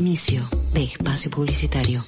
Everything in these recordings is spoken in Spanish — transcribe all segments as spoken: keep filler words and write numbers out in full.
Inicio de espacio publicitario.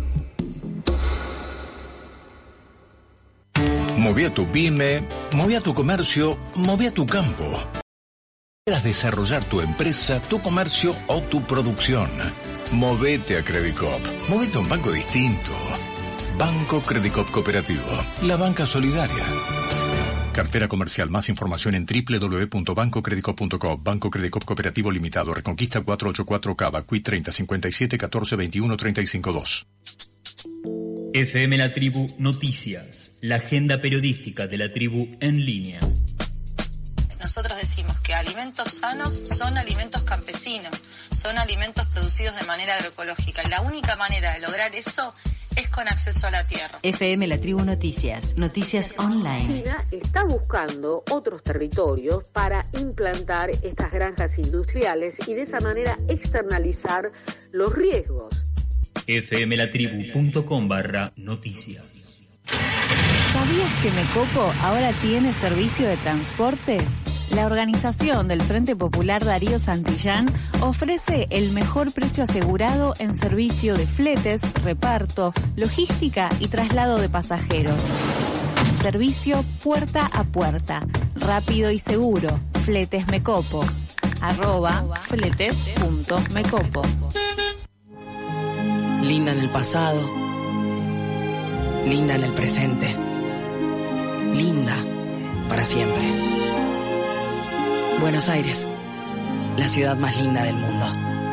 Moví a tu pyme, moví a tu comercio, moví a tu campo. Quieras desarrollar tu empresa, tu comercio o tu producción. Movete a Credicop. Movete a un banco distinto. Banco Credicop Cooperativo. La banca solidaria. Cartera comercial. Más información en doble u doble u doble u punto banco credicop punto com. Banco Credicop Cooperativo Limitado. Reconquista cuatrocientos ochenta y cuatro Cava. Q I treinta cincuenta y siete catorce veintiuno treinta y cinco dos. F M La Tribu Noticias. La agenda periodística de la tribu en línea. Nosotros decimos que alimentos sanos son alimentos campesinos, son alimentos producidos de manera agroecológica. Y la única manera de lograr eso es con acceso a la tierra. F M La Tribu Noticias, noticias online. China está buscando otros territorios para implantar estas granjas industriales y de esa manera externalizar los riesgos. fmlatribu.com barra noticias. ¿Sabías que Mecopo ahora tiene servicio de transporte? La organización del Frente Popular Darío Santillán ofrece el mejor precio asegurado en servicio de fletes, reparto, logística y traslado de pasajeros. Servicio puerta a puerta, rápido y seguro. Fletes Mecopo. Arroba fletes.mecopo. Linda en el pasado, linda en el presente, linda para siempre. Buenos Aires, la ciudad más linda del mundo.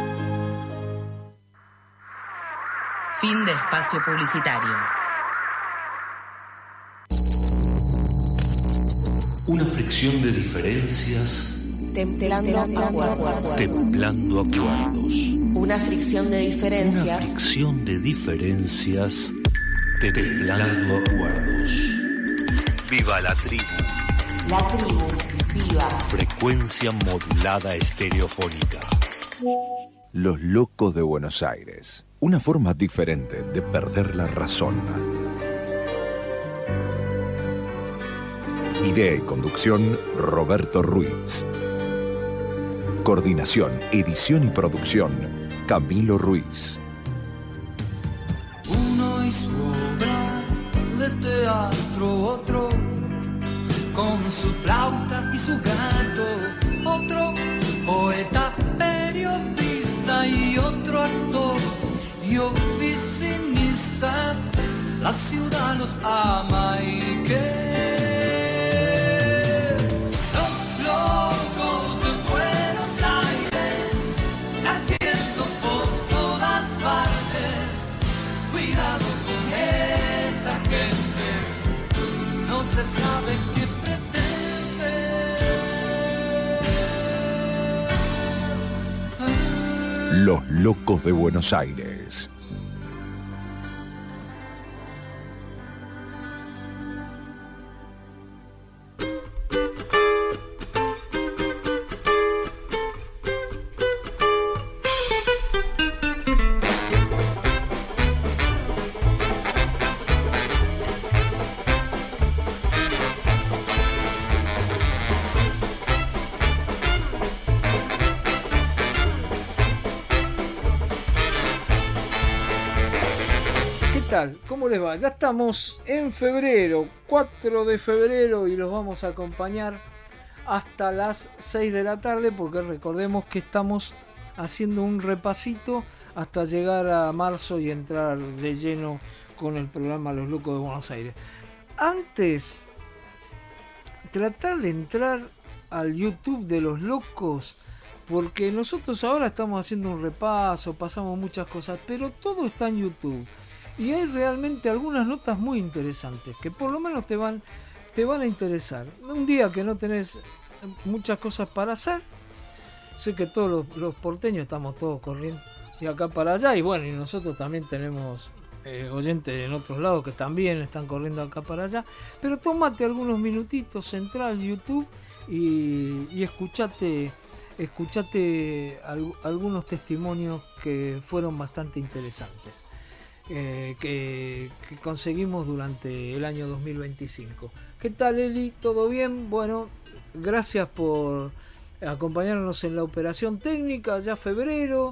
Fin de espacio publicitario. Una fricción de diferencias templando acuerdos. Templando acuerdos. Una fricción de diferencias. Una fricción de diferencias templando acuerdos. Viva la tribu. La tribu, viva. Frecuencia modulada estereofónica. Los locos de Buenos Aires. Una forma diferente de perder la razón. Idea y conducción, Roberto Ruiz. Coordinación, edición y producción, Camilo Ruiz. Uno y su obra de teatro, otro con su flauta y su gato, otro poeta, periodista y otro actor y oficinista. La ciudad los ama y que sos locos de Buenos Aires, latiendo por todas partes. Cuidado con esa gente, no se sabe qué pretende. Los locos de Buenos Aires. ¿Cómo les va? Ya estamos en febrero, cuatro de febrero, y los vamos a acompañar hasta las seis de la tarde, porque recordemos que estamos haciendo un repasito hasta llegar a marzo y entrar de lleno con el programa Los Locos de Buenos Aires. Antes, tratar de entrar al YouTube de Los Locos, porque nosotros ahora estamos haciendo un repaso, pasamos muchas cosas, pero todo está en YouTube. Y hay realmente algunas notas muy interesantes que por lo menos te van, te van a interesar. Un día que no tenés muchas cosas para hacer, sé que todos los, los porteños estamos todos corriendo de acá para allá, y bueno, y nosotros también tenemos eh, oyentes en otros lados que también están corriendo acá para allá, pero tómate algunos minutitos, entra al YouTube y, y escuchate, escuchate al, algunos testimonios que fueron bastante interesantes. Eh, que, que conseguimos durante el año dos mil veinticinco. ¿Qué tal, Eli? ¿Todo bien? Bueno, gracias por acompañarnos en la operación técnica, ya febrero,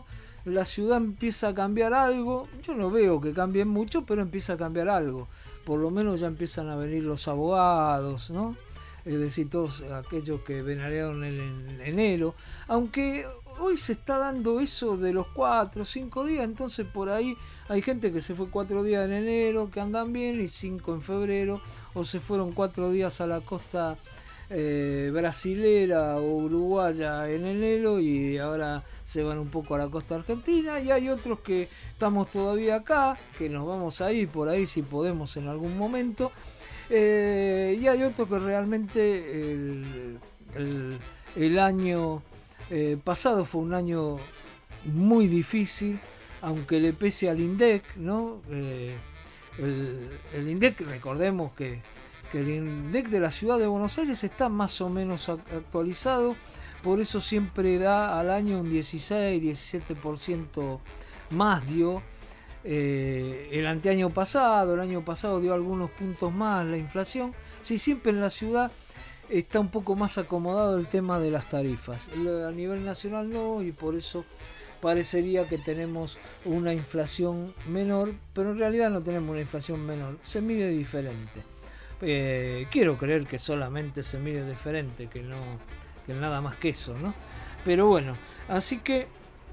la ciudad empieza a cambiar algo. Yo no veo que cambien mucho, pero empieza a cambiar algo. Por lo menos ya empiezan a venir los abogados, ¿no? Es decir, todos aquellos que venarearon en enero. Aunque hoy se está dando eso de los cuatro o cinco días, entonces por ahí hay gente que se fue cuatro días en enero, que andan bien, y cinco en febrero, o se fueron cuatro días a la costa eh, brasilera o uruguaya en enero y ahora se van un poco a la costa argentina, y hay otros que estamos todavía acá, que nos vamos a ir por ahí si podemos en algún momento, eh, y hay otros que realmente el, el, el año eh, pasado fue un año muy difícil, aunque le pese al INDEC, ¿no? Eh, el, el INDEC, recordemos que, que el INDEC de la ciudad de Buenos Aires está más o menos actualizado, por eso siempre da al año un dieciséis, diecisiete por ciento más dio. Eh, el anteaño pasado, el año pasado dio algunos puntos más la inflación. Sí, siempre en la ciudad está un poco más acomodado el tema de las tarifas. A nivel nacional no, y por eso parecería que tenemos una inflación menor, pero en realidad no tenemos una inflación menor, se mide diferente. Eh, quiero creer que solamente se mide diferente, que no, que nada más que eso, ¿no? Pero bueno, así que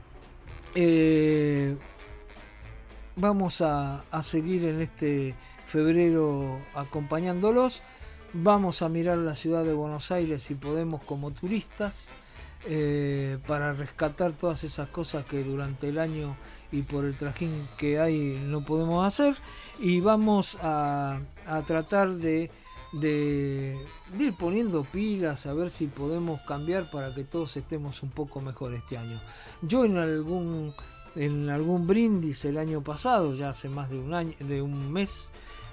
eh, vamos a, a seguir en este febrero acompañándolos. Vamos a mirar la ciudad de Buenos Aires si podemos como turistas, eh, para rescatar todas esas cosas que durante el año y por el trajín que hay no podemos hacer, y vamos a, a tratar de, de, de ir poniendo pilas, a ver si podemos cambiar para que todos estemos un poco mejor este año. Yo en algún en algún brindis el año pasado, ya hace más de un año, de un mes,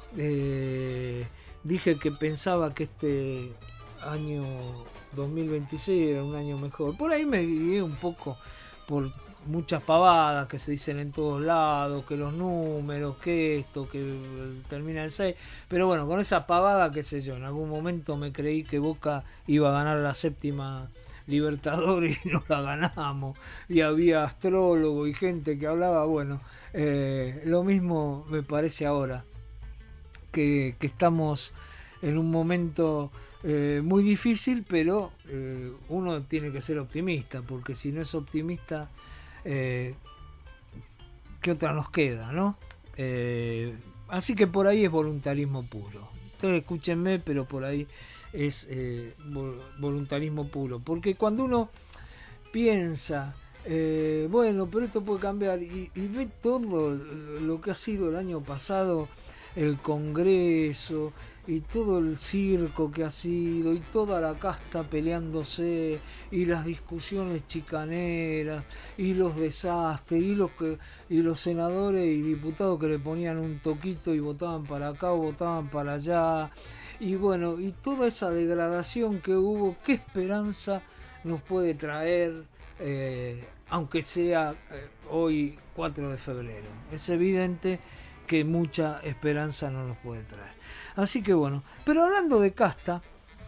eh, dije que pensaba que este año dos mil veintiséis era un año mejor. Por ahí me guié un poco por muchas pavadas que se dicen en todos lados, que los números, que esto, que termina el seis. Pero bueno, con esa pavada, qué sé yo, en algún momento me creí que Boca iba a ganar la séptima Libertadores y no la ganamos. Y había astrólogos y gente que hablaba, bueno, eh, lo mismo me parece ahora. Que, que estamos en un momento eh, muy difícil, pero eh, uno tiene que ser optimista, porque si no es optimista, eh, ¿qué otra nos queda, no? Eh, así que por ahí es voluntarismo puro. Entonces escúchenme, pero por ahí es eh, voluntarismo puro, porque cuando uno piensa, eh, bueno, pero esto puede cambiar, y, y ve todo lo que ha sido el año pasado, el Congreso y todo el circo que ha sido y toda la casta peleándose y las discusiones chicaneras y los desastres y los que y los senadores y diputados que le ponían un toquito y votaban para acá o votaban para allá, y bueno, y toda esa degradación que hubo, ¿qué esperanza nos puede traer, eh, aunque sea eh, hoy cuatro de febrero? Es evidente que mucha esperanza no nos puede traer. Así que bueno, pero hablando de casta,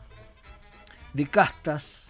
de castas,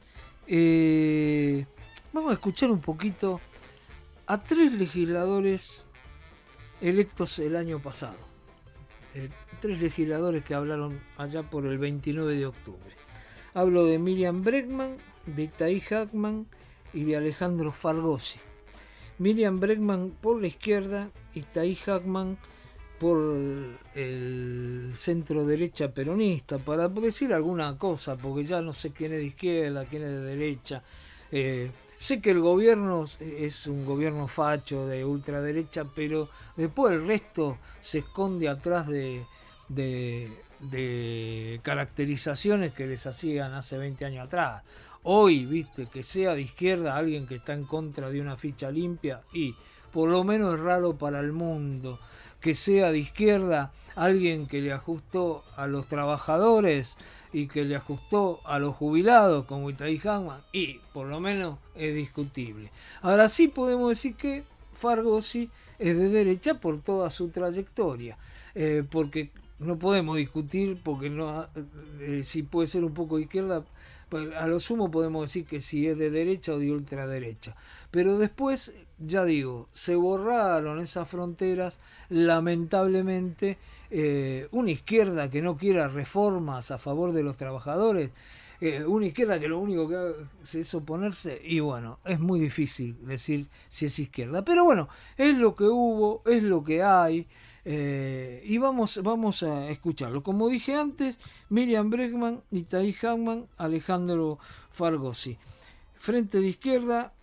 eh, vamos a escuchar un poquito a tres legisladores electos el año pasado. Eh, tres legisladores que hablaron allá por el veintinueve de octubre. Hablo de Miriam Bregman, de Itaí Hackman y de Alejandro Fargosi. Miriam Bregman por la izquierda, Itaí Hackman por el centro derecha peronista, para decir alguna cosa, porque ya no sé quién es de izquierda, quién es de derecha. Eh, sé que el gobierno es un gobierno facho de ultraderecha, pero después el resto se esconde atrás de, de, de caracterizaciones que les hacían hace veinte años atrás. Hoy, viste, que sea de izquierda alguien que está en contra de una ficha limpia, y por lo menos es raro para el mundo. Que sea de izquierda alguien que le ajustó a los trabajadores y que le ajustó a los jubilados, como Itaí Hackman, y por lo menos es discutible. Ahora sí podemos decir que Fargosi es de derecha por toda su trayectoria, eh, porque no podemos discutir porque no eh, si puede ser un poco de izquierda, A lo sumo podemos decir que si es de derecha o de ultraderecha. Pero después, ya digo, se borraron esas fronteras, lamentablemente. Eh, una izquierda que no quiera reformas a favor de los trabajadores, eh, una izquierda que lo único que hace es oponerse, y bueno, es muy difícil decir si es izquierda. Pero bueno, es lo que hubo, es lo que hay. Eh, y vamos, vamos a escucharlo. Como dije antes, Miriam Bregman, Itaí Hackman, Alejandro Fargosi. Frente de Izquierda,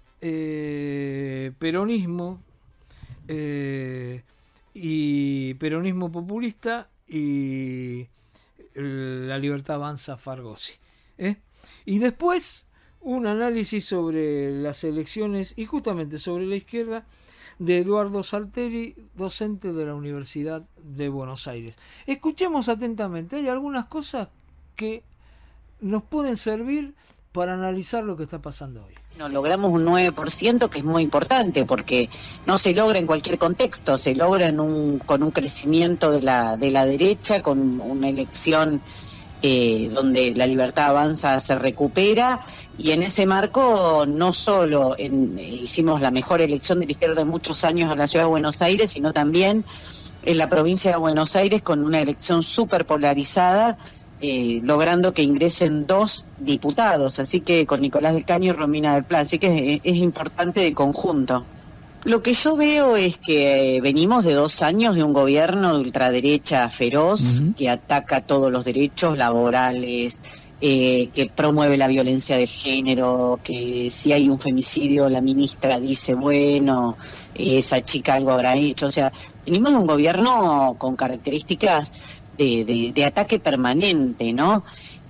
eh, peronismo eh, y peronismo populista y La Libertad Avanza, Fargosi. ¿eh? Y después un análisis sobre las elecciones y justamente sobre la izquierda de Eduardo Salteri, docente de la Universidad de Buenos Aires. Escuchemos atentamente, hay algunas cosas que nos pueden servir para analizar lo que está pasando hoy. Nos logramos un nueve por ciento, que es muy importante, porque no se logra en cualquier contexto, se logra en un, con un crecimiento de la, de la derecha, con una elección eh, donde La Libertad Avanza se recupera. Y en ese marco no solo en, hicimos la mejor elección de la izquierda de muchos años en la ciudad de Buenos Aires, sino también en la provincia de Buenos Aires con una elección súper polarizada, eh, logrando que ingresen dos diputados, así que con Nicolás del Caño y Romina del Pla, así que es, es importante de conjunto. Lo que yo veo es que venimos de dos años de un gobierno de ultraderecha feroz, uh-huh. que ataca todos los derechos laborales, Eh, que promueve la violencia de género, que si hay un femicidio la ministra dice, bueno, esa chica algo habrá hecho. O sea, venimos de un gobierno con características de, de, de ataque permanente, ¿no?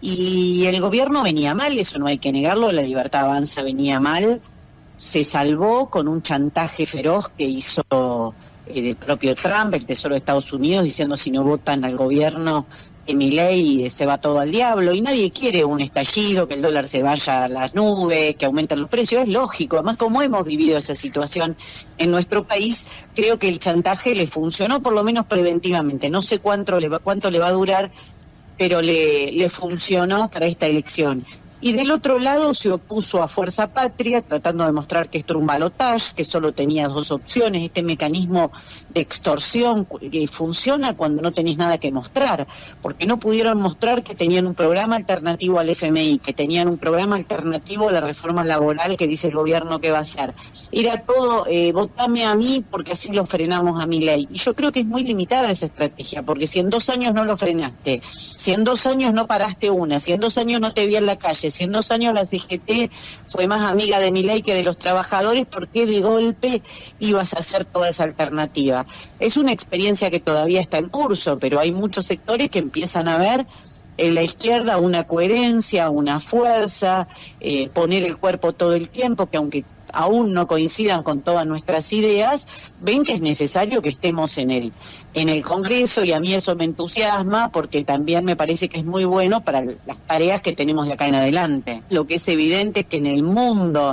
Y el gobierno venía mal, eso no hay que negarlo, La Libertad Avanza venía mal, se salvó con un chantaje feroz que hizo eh, el propio Trump, el Tesoro de Estados Unidos, diciendo si no votan al gobierno Milei se va todo al diablo, y nadie quiere un estallido, que el dólar se vaya a las nubes, que aumenten los precios, es lógico. Además, como hemos vivido esa situación en nuestro país, creo que el chantaje le funcionó, por lo menos preventivamente. No sé cuánto le va, cuánto le va a durar, pero le, le funcionó para esta elección. Y del otro lado se opuso a Fuerza Patria, tratando de mostrar que esto era un balotaje, que solo tenía dos opciones, este mecanismo de extorsión que funciona cuando no tenés nada que mostrar, porque no pudieron mostrar que tenían un programa alternativo al F M I, que tenían un programa alternativo a la reforma laboral que dice el gobierno que va a hacer. Era todo, eh, votame a mí porque así lo frenamos a Milei. Y yo creo que es muy limitada esa estrategia, porque si en dos años no lo frenaste, si en dos años no paraste una, si en dos años no te vi en la calle, si en dos años la C G T fue más amiga de Milei que de los trabajadores, ¿por qué de golpe ibas a hacer toda esa alternativa? Es una experiencia que todavía está en curso, pero hay muchos sectores que empiezan a ver en la izquierda una coherencia, una fuerza, eh, poner el cuerpo todo el tiempo, que aunque aún no coincidan con todas nuestras ideas, ven que es necesario que estemos en el, en el Congreso, y a mí eso me entusiasma porque también me parece que es muy bueno para las tareas que tenemos de acá en adelante. Lo que es evidente es que en el mundo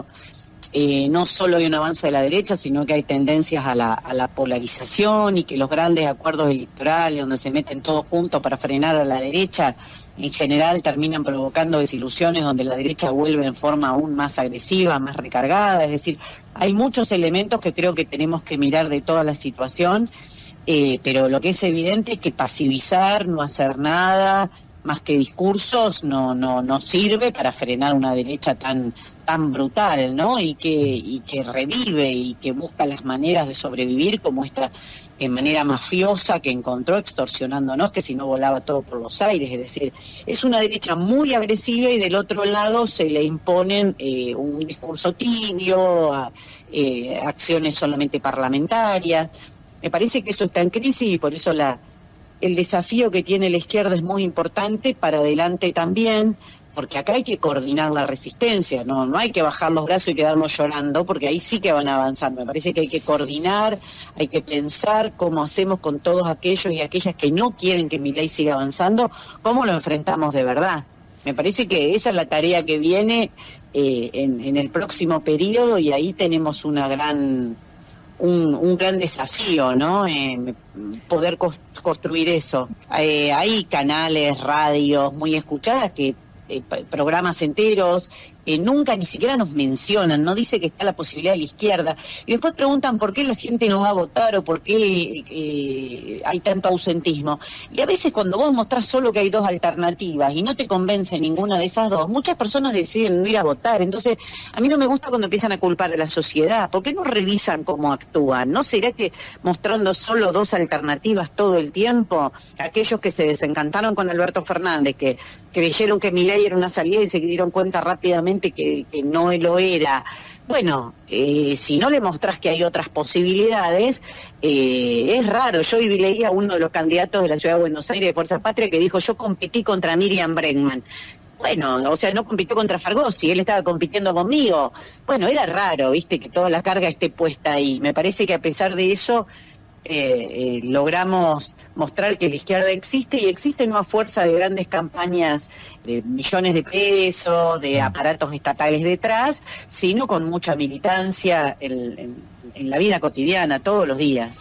eh, no solo hay un avance de la derecha, sino que hay tendencias a la, a la polarización, y que los grandes acuerdos electorales donde se meten todos juntos para frenar a la derecha en general terminan provocando desilusiones donde la derecha vuelve en forma aún más agresiva, más recargada. Es decir, hay muchos elementos que creo que tenemos que mirar de toda la situación, eh, pero lo que es evidente es que pasivizar, no hacer nada, más que discursos, no no no sirve para frenar una derecha tan tan brutal, ¿no? Y que y que revive y que busca las maneras de sobrevivir, como esta en manera mafiosa que encontró extorsionándonos, que si no volaba todo por los aires. Es decir, es una derecha muy agresiva, y del otro lado se le imponen eh, un discurso tibio, a, eh, acciones solamente parlamentarias. Me parece que eso está en crisis, y por eso la el desafío que tiene la izquierda es muy importante para adelante también, porque acá hay que coordinar la resistencia, no no hay que bajar los brazos y quedarnos llorando, porque ahí sí que van a avanzar. Me parece que hay que coordinar, hay que pensar cómo hacemos con todos aquellos y aquellas que no quieren que Milei siga avanzando, cómo lo enfrentamos de verdad. Me parece que esa es la tarea que viene eh, en, en el próximo periodo, y ahí tenemos una gran un, un gran desafío, ¿no? Eh, poder construir eso. Eh, hay canales, radios muy escuchadas que eh, programas enteros, eh, nunca ni siquiera nos mencionan, no dice que está la posibilidad de la izquierda, y después preguntan por qué la gente no va a votar o por qué eh, hay tanto ausentismo. Y a veces cuando vos mostrás solo que hay dos alternativas y no te convence ninguna de esas dos, muchas personas deciden no ir a votar. Entonces, a mí no me gusta cuando empiezan a culpar a la sociedad. ¿Por qué no revisan cómo actúan? ¿No será que mostrando solo dos alternativas todo el tiempo, aquellos que se desencantaron con Alberto Fernández, que creyeron que Milei era una salida y se dieron cuenta rápidamente que, que no lo era? Bueno, eh, si no le mostrás que hay otras posibilidades, eh, es raro. Yo hoy leía a uno de los candidatos de la Ciudad de Buenos Aires de Fuerza Patria que dijo: yo competí contra Miriam Bregman. Bueno, o sea, no compitió contra Fargosi, él estaba compitiendo conmigo. Bueno, era raro, viste, que toda la carga esté puesta ahí. Me parece que a pesar de eso, eh, eh, logramos mostrar que la izquierda existe, y existe no a fuerza de grandes campañas de millones de pesos, de aparatos estatales detrás, sino con mucha militancia en, en, en la vida cotidiana, todos los días.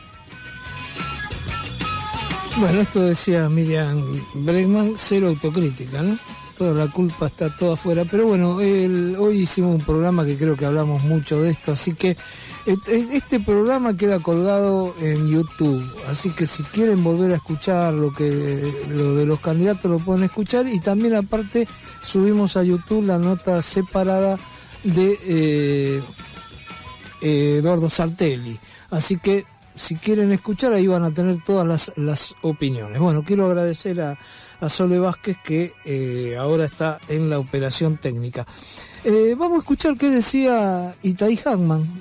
Bueno, esto decía Miriam Bregman, cero autocrítica, ¿no? Toda la culpa está toda afuera, pero bueno, el, hoy hicimos un programa que creo que hablamos mucho de esto, así que este programa queda colgado en YouTube, así que si quieren volver a escuchar lo que lo de los candidatos lo pueden escuchar, y también aparte subimos a YouTube la nota separada de eh, eh, Eduardo Sartelli, así que si quieren escuchar ahí van a tener todas las, las opiniones. Bueno, quiero agradecer a, a Sole Vázquez que eh, ahora está en la operación técnica. Eh, vamos a escuchar qué decía Itaí Hackman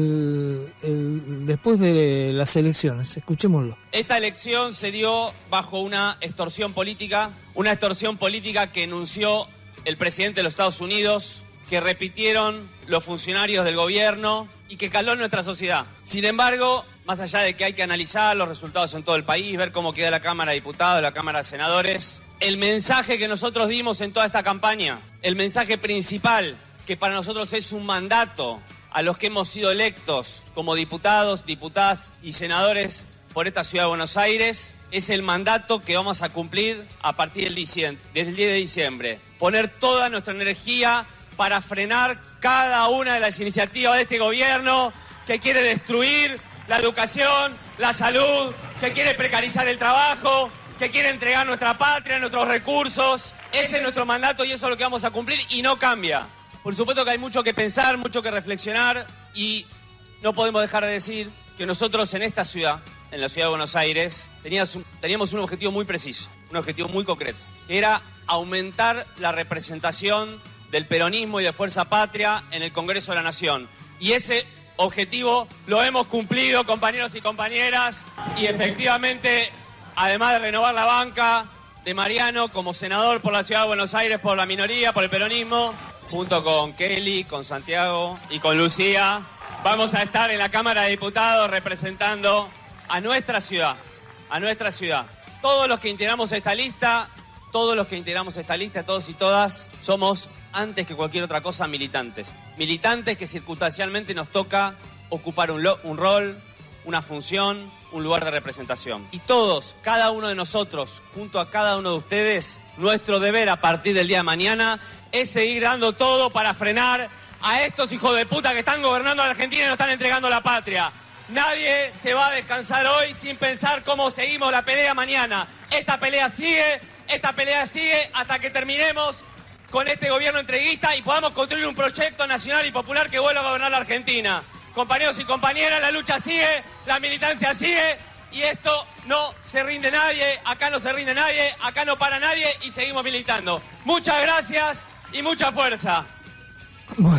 el, el, después de las elecciones. Escuchémoslo. Esta elección se dio bajo una extorsión política, una extorsión política que enunció el presidente de los Estados Unidos, que repitieron los funcionarios del gobierno y que caló en nuestra sociedad. Sin embargo, más allá de que hay que analizar los resultados en todo el país, ver cómo queda la Cámara de Diputados, la Cámara de Senadores, el mensaje que nosotros dimos en toda esta campaña, el mensaje principal, que para nosotros es un mandato a los que hemos sido electos como diputados, diputadas y senadores por esta Ciudad de Buenos Aires, es el mandato que vamos a cumplir a partir del diciembre, desde el diez de diciembre. Poner toda nuestra energía para frenar cada una de las iniciativas de este gobierno que quiere destruir la educación, la salud, que quiere precarizar el trabajo, que quiere entregar nuestra patria, nuestros recursos. Ese es nuestro mandato y eso es lo que vamos a cumplir y no cambia. Por supuesto que hay mucho que pensar, mucho que reflexionar, y no podemos dejar de decir que nosotros en esta ciudad, en la Ciudad de Buenos Aires, teníamos un, teníamos un objetivo muy preciso, un objetivo muy concreto, que era aumentar la representación del peronismo y de Fuerza Patria en el Congreso de la Nación. Y ese objetivo lo hemos cumplido, compañeros y compañeras, y efectivamente, además de renovar la banca de Mariano como senador por la Ciudad de Buenos Aires, por la minoría, por el peronismo, junto con Kelly, con Santiago y con Lucía, vamos a estar en la Cámara de Diputados representando a nuestra ciudad, a nuestra ciudad. Todos los que integramos esta lista, todos los que integramos esta lista, todos y todas, somos, antes que cualquier otra cosa, militantes. Militantes que circunstancialmente nos toca ocupar un, lo, un rol, una función, un lugar de representación. Y todos, cada uno de nosotros, junto a cada uno de ustedes, nuestro deber a partir del día de mañana es seguir dando todo para frenar a estos hijos de puta que están gobernando a la Argentina y nos están entregando la patria. Nadie se va a descansar hoy sin pensar cómo seguimos la pelea mañana. Esta pelea sigue, esta pelea sigue hasta que terminemos con este gobierno entreguista y podamos construir un proyecto nacional y popular que vuelva a gobernar la Argentina. Compañeros y compañeras, la lucha sigue, la militancia sigue y esto no se rinde nadie, acá no se rinde nadie, acá no para nadie y seguimos militando. Muchas gracias y mucha fuerza. Bueno,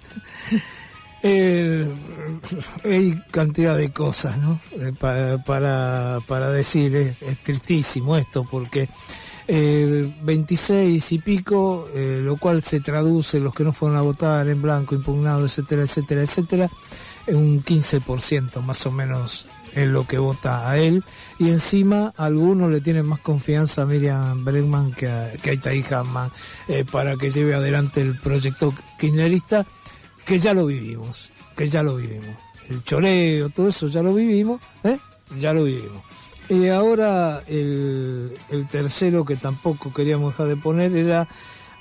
eh, hay cantidad de cosas, ¿no? Eh, para, para, para decir, es, es tristísimo esto porque eh, veintiséis y pico, eh, lo cual se traduce, los que no fueron a votar en blanco, impugnado, etcétera, etcétera, etcétera, en un quince por ciento más o menos es lo que vota a él, y encima algunos le tienen más confianza a Miriam Bregman que a, que a Itaí Hackman eh, para que lleve adelante el proyecto kirchnerista, que ya lo vivimos, que ya lo vivimos. El choreo, todo eso ya lo vivimos, ¿eh? Ya lo vivimos. Y ahora el, el tercero que tampoco queríamos dejar de poner era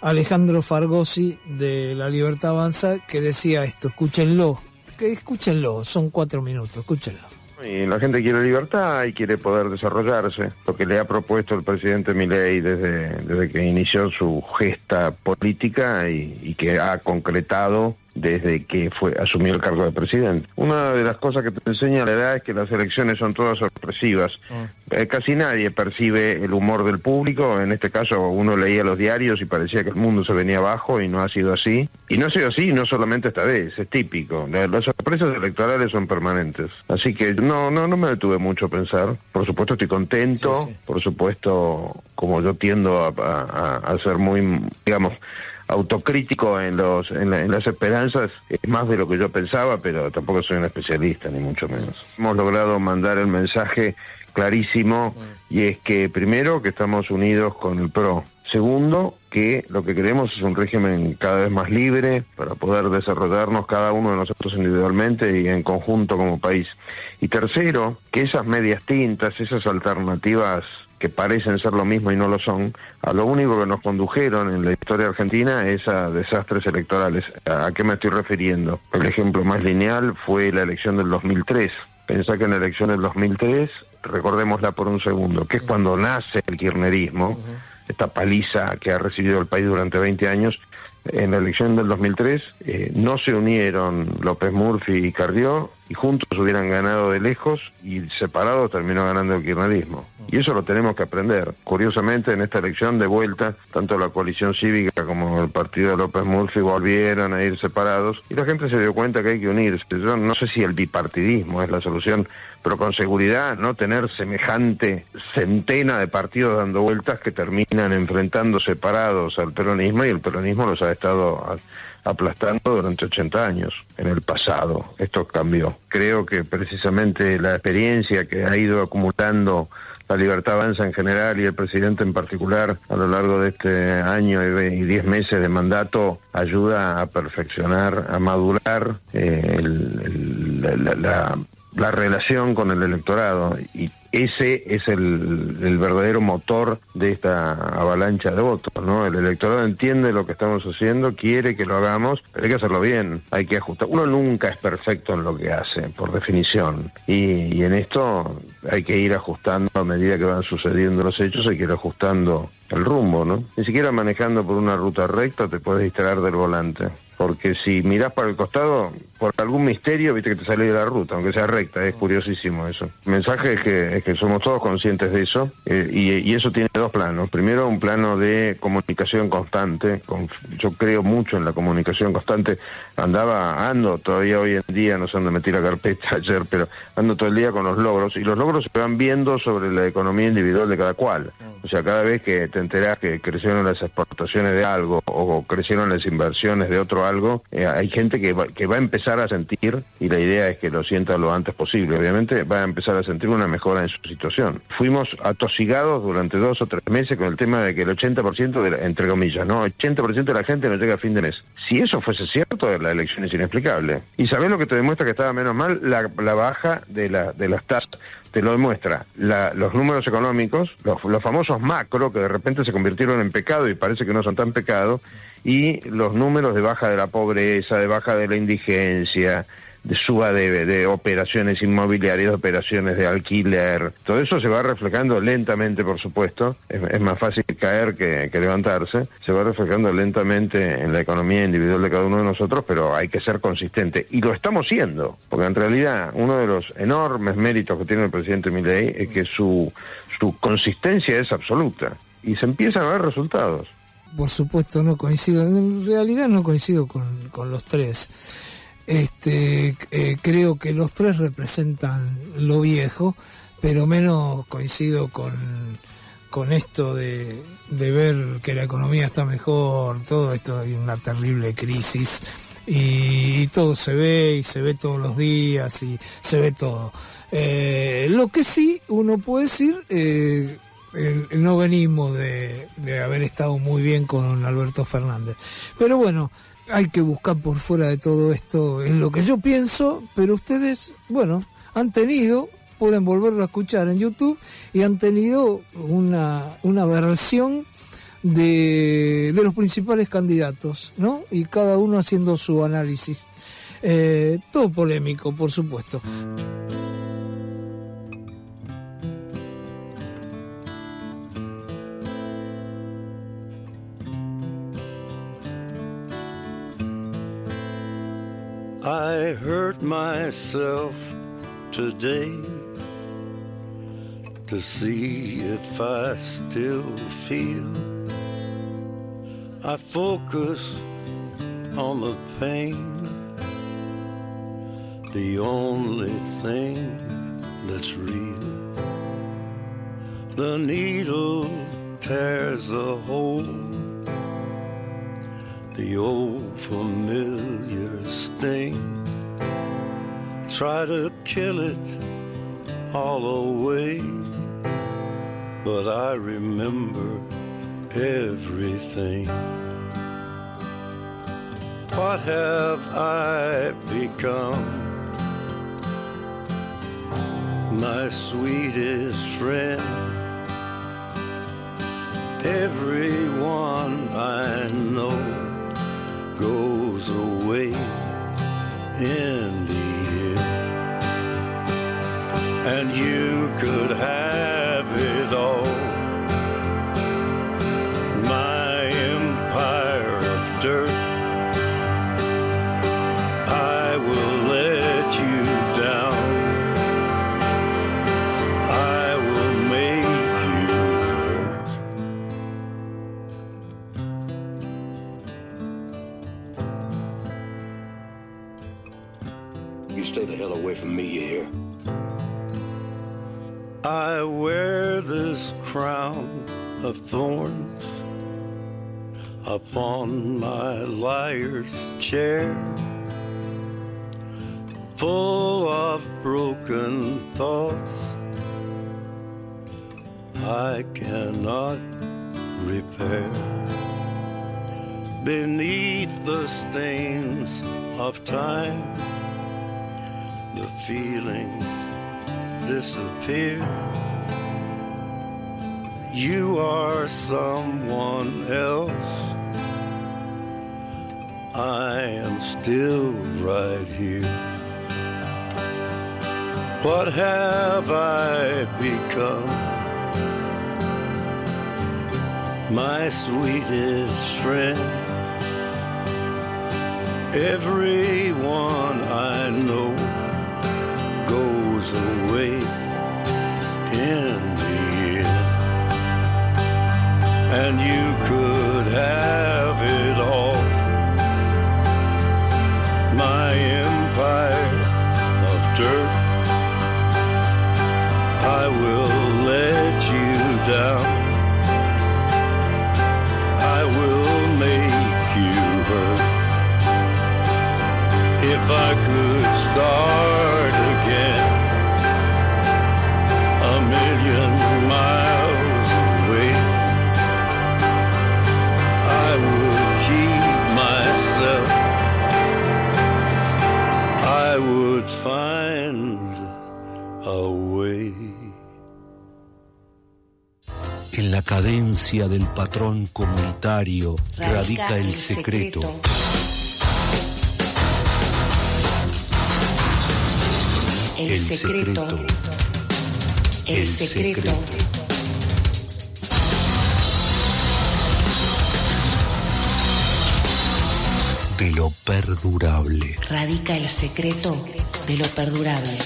Alejandro Fargosi de La Libertad Avanza, que decía esto, escúchenlo, que escúchenlo, son cuatro minutos, escúchenlo. Y la gente quiere libertad y quiere poder desarrollarse. Lo que le ha propuesto el presidente Milei desde, desde que inició su gesta política y, y que ha concretado desde que fue asumió el cargo de presidente. Una de las cosas que te enseña la edad es que las elecciones son todas sorpresivas. Mm. Eh, casi nadie percibe el humor del público. En este caso uno leía los diarios y parecía que el mundo se venía abajo y no ha sido así. Y no ha sido así no solamente esta vez, es típico. Las sorpresas electorales son permanentes. Así que no no no me detuve mucho a pensar. Por supuesto estoy contento, sí, sí. Por supuesto, como yo tiendo a, a, a ser muy, digamos, autocrítico en los en, la, en las esperanzas, es más de lo que yo pensaba, pero tampoco soy un especialista, ni mucho menos. Hemos logrado mandar el mensaje clarísimo, y es que primero que estamos unidos con el P R O, segundo que lo que queremos es un régimen cada vez más libre para poder desarrollarnos cada uno de nosotros individualmente y en conjunto como país, y tercero que esas medias tintas, esas alternativas que parecen ser lo mismo y no lo son, a lo único que nos condujeron en la historia argentina es a desastres electorales. ¿A qué me estoy refiriendo? El ejemplo más lineal fue la elección del dos mil tres. Pensá que en la elección del dos mil tres, recordémosla por un segundo, que es cuando nace el kirchnerismo, uh-huh. esta paliza que ha recibido el país durante veinte años, en la elección del dos mil tres eh, no se unieron López Murphy y Carrió, y juntos hubieran ganado de lejos, y separados terminó ganando el kirchnerismo. Y eso lo tenemos que aprender. Curiosamente, en esta elección de vuelta, tanto la coalición cívica como el partido de López Murphy volvieron a ir separados, y la gente se dio cuenta que hay que unirse. Yo no sé si el bipartidismo es la solución, pero con seguridad no tener semejante centena de partidos dando vueltas que terminan enfrentando separados al peronismo, y el peronismo los ha estado aplastando durante ochenta años en el pasado. Esto cambió. Creo que precisamente la experiencia que ha ido acumulando La Libertad Avanza en general y el presidente en particular a lo largo de este año y diez meses de mandato ayuda a perfeccionar, a madurar eh, el, el, la, la, la, la relación con el electorado, y ese es el, el verdadero motor de esta avalancha de votos, ¿no? El electorado entiende lo que estamos haciendo, quiere que lo hagamos, pero hay que hacerlo bien, hay que ajustar. Uno nunca es perfecto en lo que hace, por definición, y, y en esto hay que ir ajustando a medida que van sucediendo los hechos, hay que ir ajustando el rumbo, ¿no? Ni siquiera manejando por una ruta recta te puedes distraer del volante, porque si mirás para el costado, por algún misterio, viste que te sale de la ruta, aunque sea recta. Es curiosísimo eso. El mensaje es que, es que somos todos conscientes de eso, eh, y, y eso tiene dos planos. Primero, un plano de comunicación constante. Con, yo creo mucho en la comunicación constante. Andaba, ando todavía hoy en día, no sé dónde metí la carpeta ayer, pero ando todo el día con los logros, y los logros se van viendo sobre la economía individual de cada cual. O sea, cada vez que te enterás que crecieron las exportaciones de algo, o crecieron las inversiones de otro algo, eh, hay gente que va, que va a empezar a sentir, y la idea es que lo sienta lo antes posible, obviamente, va a empezar a sentir una mejora en su situación. Fuimos atosigados durante dos o tres meses con el tema de que el ochenta por ciento, de la, entre comillas, ¿no? ochenta por ciento de la gente no llega a fin de mes. Si eso fuese cierto, la elección es inexplicable. ¿Y sabés lo que te demuestra que estaba menos mal? La, la baja de, la, de las tasas. Te lo demuestra la, los números económicos, los, los famosos macro, que de repente se convirtieron en pecado y parece que no son tan pecado, y los números de baja de la pobreza, de baja de la indigencia, de suba de, de operaciones inmobiliarias, de operaciones de alquiler. Todo eso se va reflejando lentamente, por supuesto. Es, es más fácil caer que, que levantarse. Se va reflejando lentamente en la economía individual de cada uno de nosotros, pero hay que ser consistente. Y lo estamos siendo, porque en realidad uno de los enormes méritos que tiene el presidente Milei es que su, su consistencia es absoluta. Y se empiezan a ver resultados. Por supuesto, no coincido. En realidad no coincido con, con los tres. Este, eh, creo que los tres representan lo viejo, pero menos coincido con, con esto de, de ver que la economía está mejor. Todo esto hay una terrible crisis, y, y todo se ve, y se ve todos los días, y se ve todo. Eh, lo que sí uno puede decir, eh, eh, no venimos de, de haber estado muy bien con Alberto Fernández, pero bueno, hay que buscar por fuera de todo esto en lo que yo pienso, pero ustedes, bueno, han tenido, pueden volverlo a escuchar en YouTube, y han tenido una, una versión de, de los principales candidatos, ¿no? Y cada uno haciendo su análisis. Eh, todo polémico, por supuesto. I hurt myself today to see if I still feel. I focus on the pain, the only thing that's real. The needle tears a hole, the old familiar sting. Try to kill it all away, but I remember everything. What have I become? My sweetest friend. Everyone I know goes away in the end, and you could have it all. My empire of dirt, I will let you down. I will make you hurt. You stay the hell away from me, you hear? I wear this crown of thorns upon my liar's chair, full of broken thoughts I cannot repair. Beneath the stains of time, the feelings disappear. You are someone else. I am still right here. What have I become? My sweetest friend. Everyone I know goes away in the end, and you could have it all. My empire of dirt, I will let you down. I will make you hurt. If I could start again, a million miles away, I would keep myself. I would find a way. En la cadencia del patrón comunitario radica el secreto. El, el secreto. secreto. El, el secreto. secreto. De lo perdurable. Radica el secreto de lo perdurable.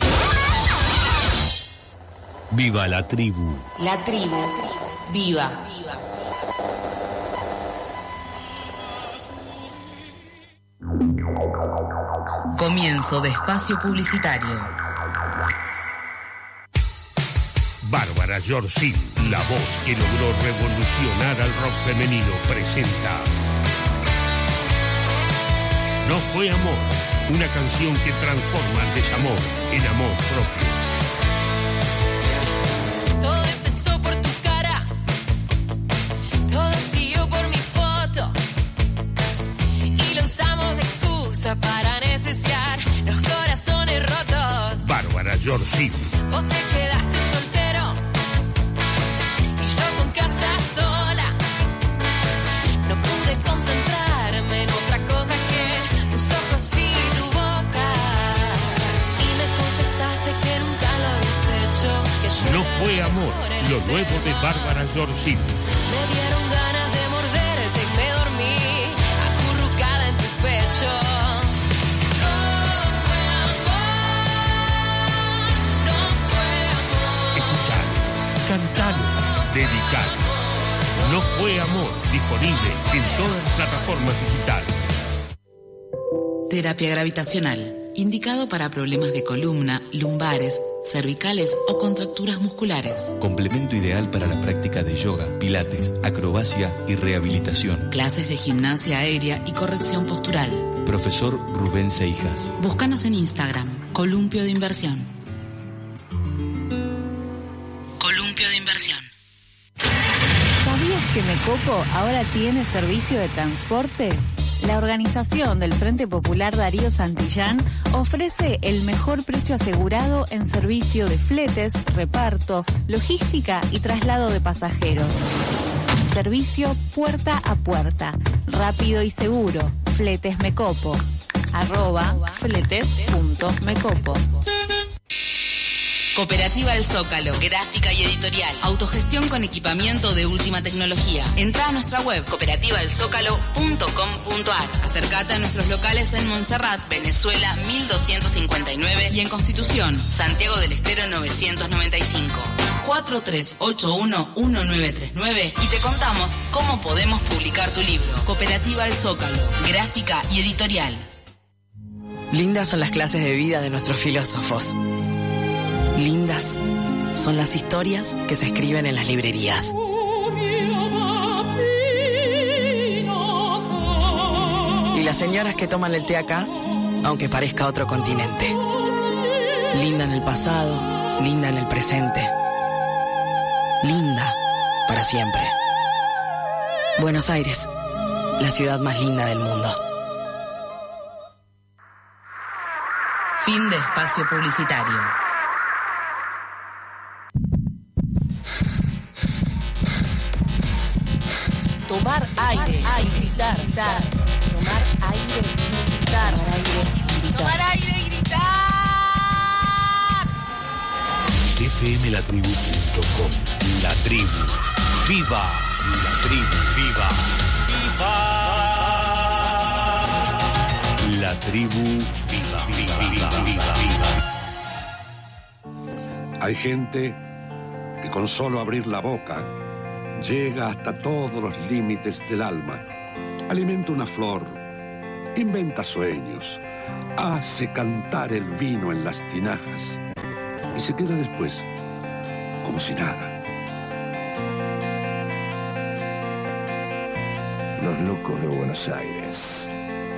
Viva la tribu. La tribu. Viva. Comienzo de espacio publicitario. Bárbara Yorcín, la voz que logró revolucionar al rock femenino, presenta No fue amor, una canción que transforma el desamor en amor propio. Todo empezó por tu cara, todo siguió por mi foto, y lo usamos de excusa para anestesiar los corazones rotos. Bárbara Yorcín. Vos te quedaste soltero y yo con casa sola. concentrarme en otra cosa que tus ojos y tu boca. Y me confesaste que nunca lo habías hecho. Que No fue amor, lo nuevo de Bárbara Yorcín. me dieron ganas de morderte y me dormí acurrucada en tu pecho. No fue amor, no fue amor. Escuchalo, cantalo, dedicalo. No fue amor, disponible en todas las plataformas digitales. Terapia gravitacional, indicado para problemas de columna, lumbares, cervicales o contracturas musculares. Complemento ideal para la práctica de yoga, pilates, acrobacia y rehabilitación. Clases de gimnasia aérea y corrección postural. Profesor Rubén Seijas. Búscanos en Instagram, Columpio de Inversión. Columpio de Inversión. ¿Sabías que Mecopo ahora tiene servicio de transporte? La organización del Frente Popular Darío Santillán ofrece el mejor precio asegurado en servicio de fletes, reparto, logística y traslado de pasajeros. Servicio puerta a puerta, rápido y seguro. Fletes Mecopo. Arroba fletes.mecopo. Cooperativa El Zócalo, gráfica y editorial, autogestión con equipamiento de última tecnología. Entra a nuestra web cooperativa el zócalo punto com punto a r. Acércate a nuestros locales en Montserrat, Venezuela mil doscientos cincuenta y nueve y en Constitución, Santiago del Estero novecientos noventa y cinco. cuatro tres ocho uno uno nueve tres nueve y te contamos cómo podemos publicar tu libro. Cooperativa El Zócalo, gráfica y editorial. Lindas son las clases de vida de nuestros filósofos. Lindas son las historias que se escriben en las librerías. Y las señoras que toman el té acá, aunque parezca otro continente. Linda en el pasado, linda en el presente. Linda para siempre. Buenos Aires, la ciudad más linda del mundo. Fin de espacio publicitario. Tomar aire, aire, gritar, gritar. Tomar aire y gritar. Tomar aire y gritar. Tomar aire y gritar. F M la tribu punto com. La tribu. ¡Viva! La tribu. ¡Viva! ¡Viva! La tribu. ¡Viva! ¡Viva! ¡Viva! ¡Viva! ¡Viva! Hay gente que con solo abrir la boca llega hasta todos los límites del alma, alimenta una flor, inventa sueños, hace cantar el vino en las tinajas y se queda después como si nada. Los locos de Buenos Aires.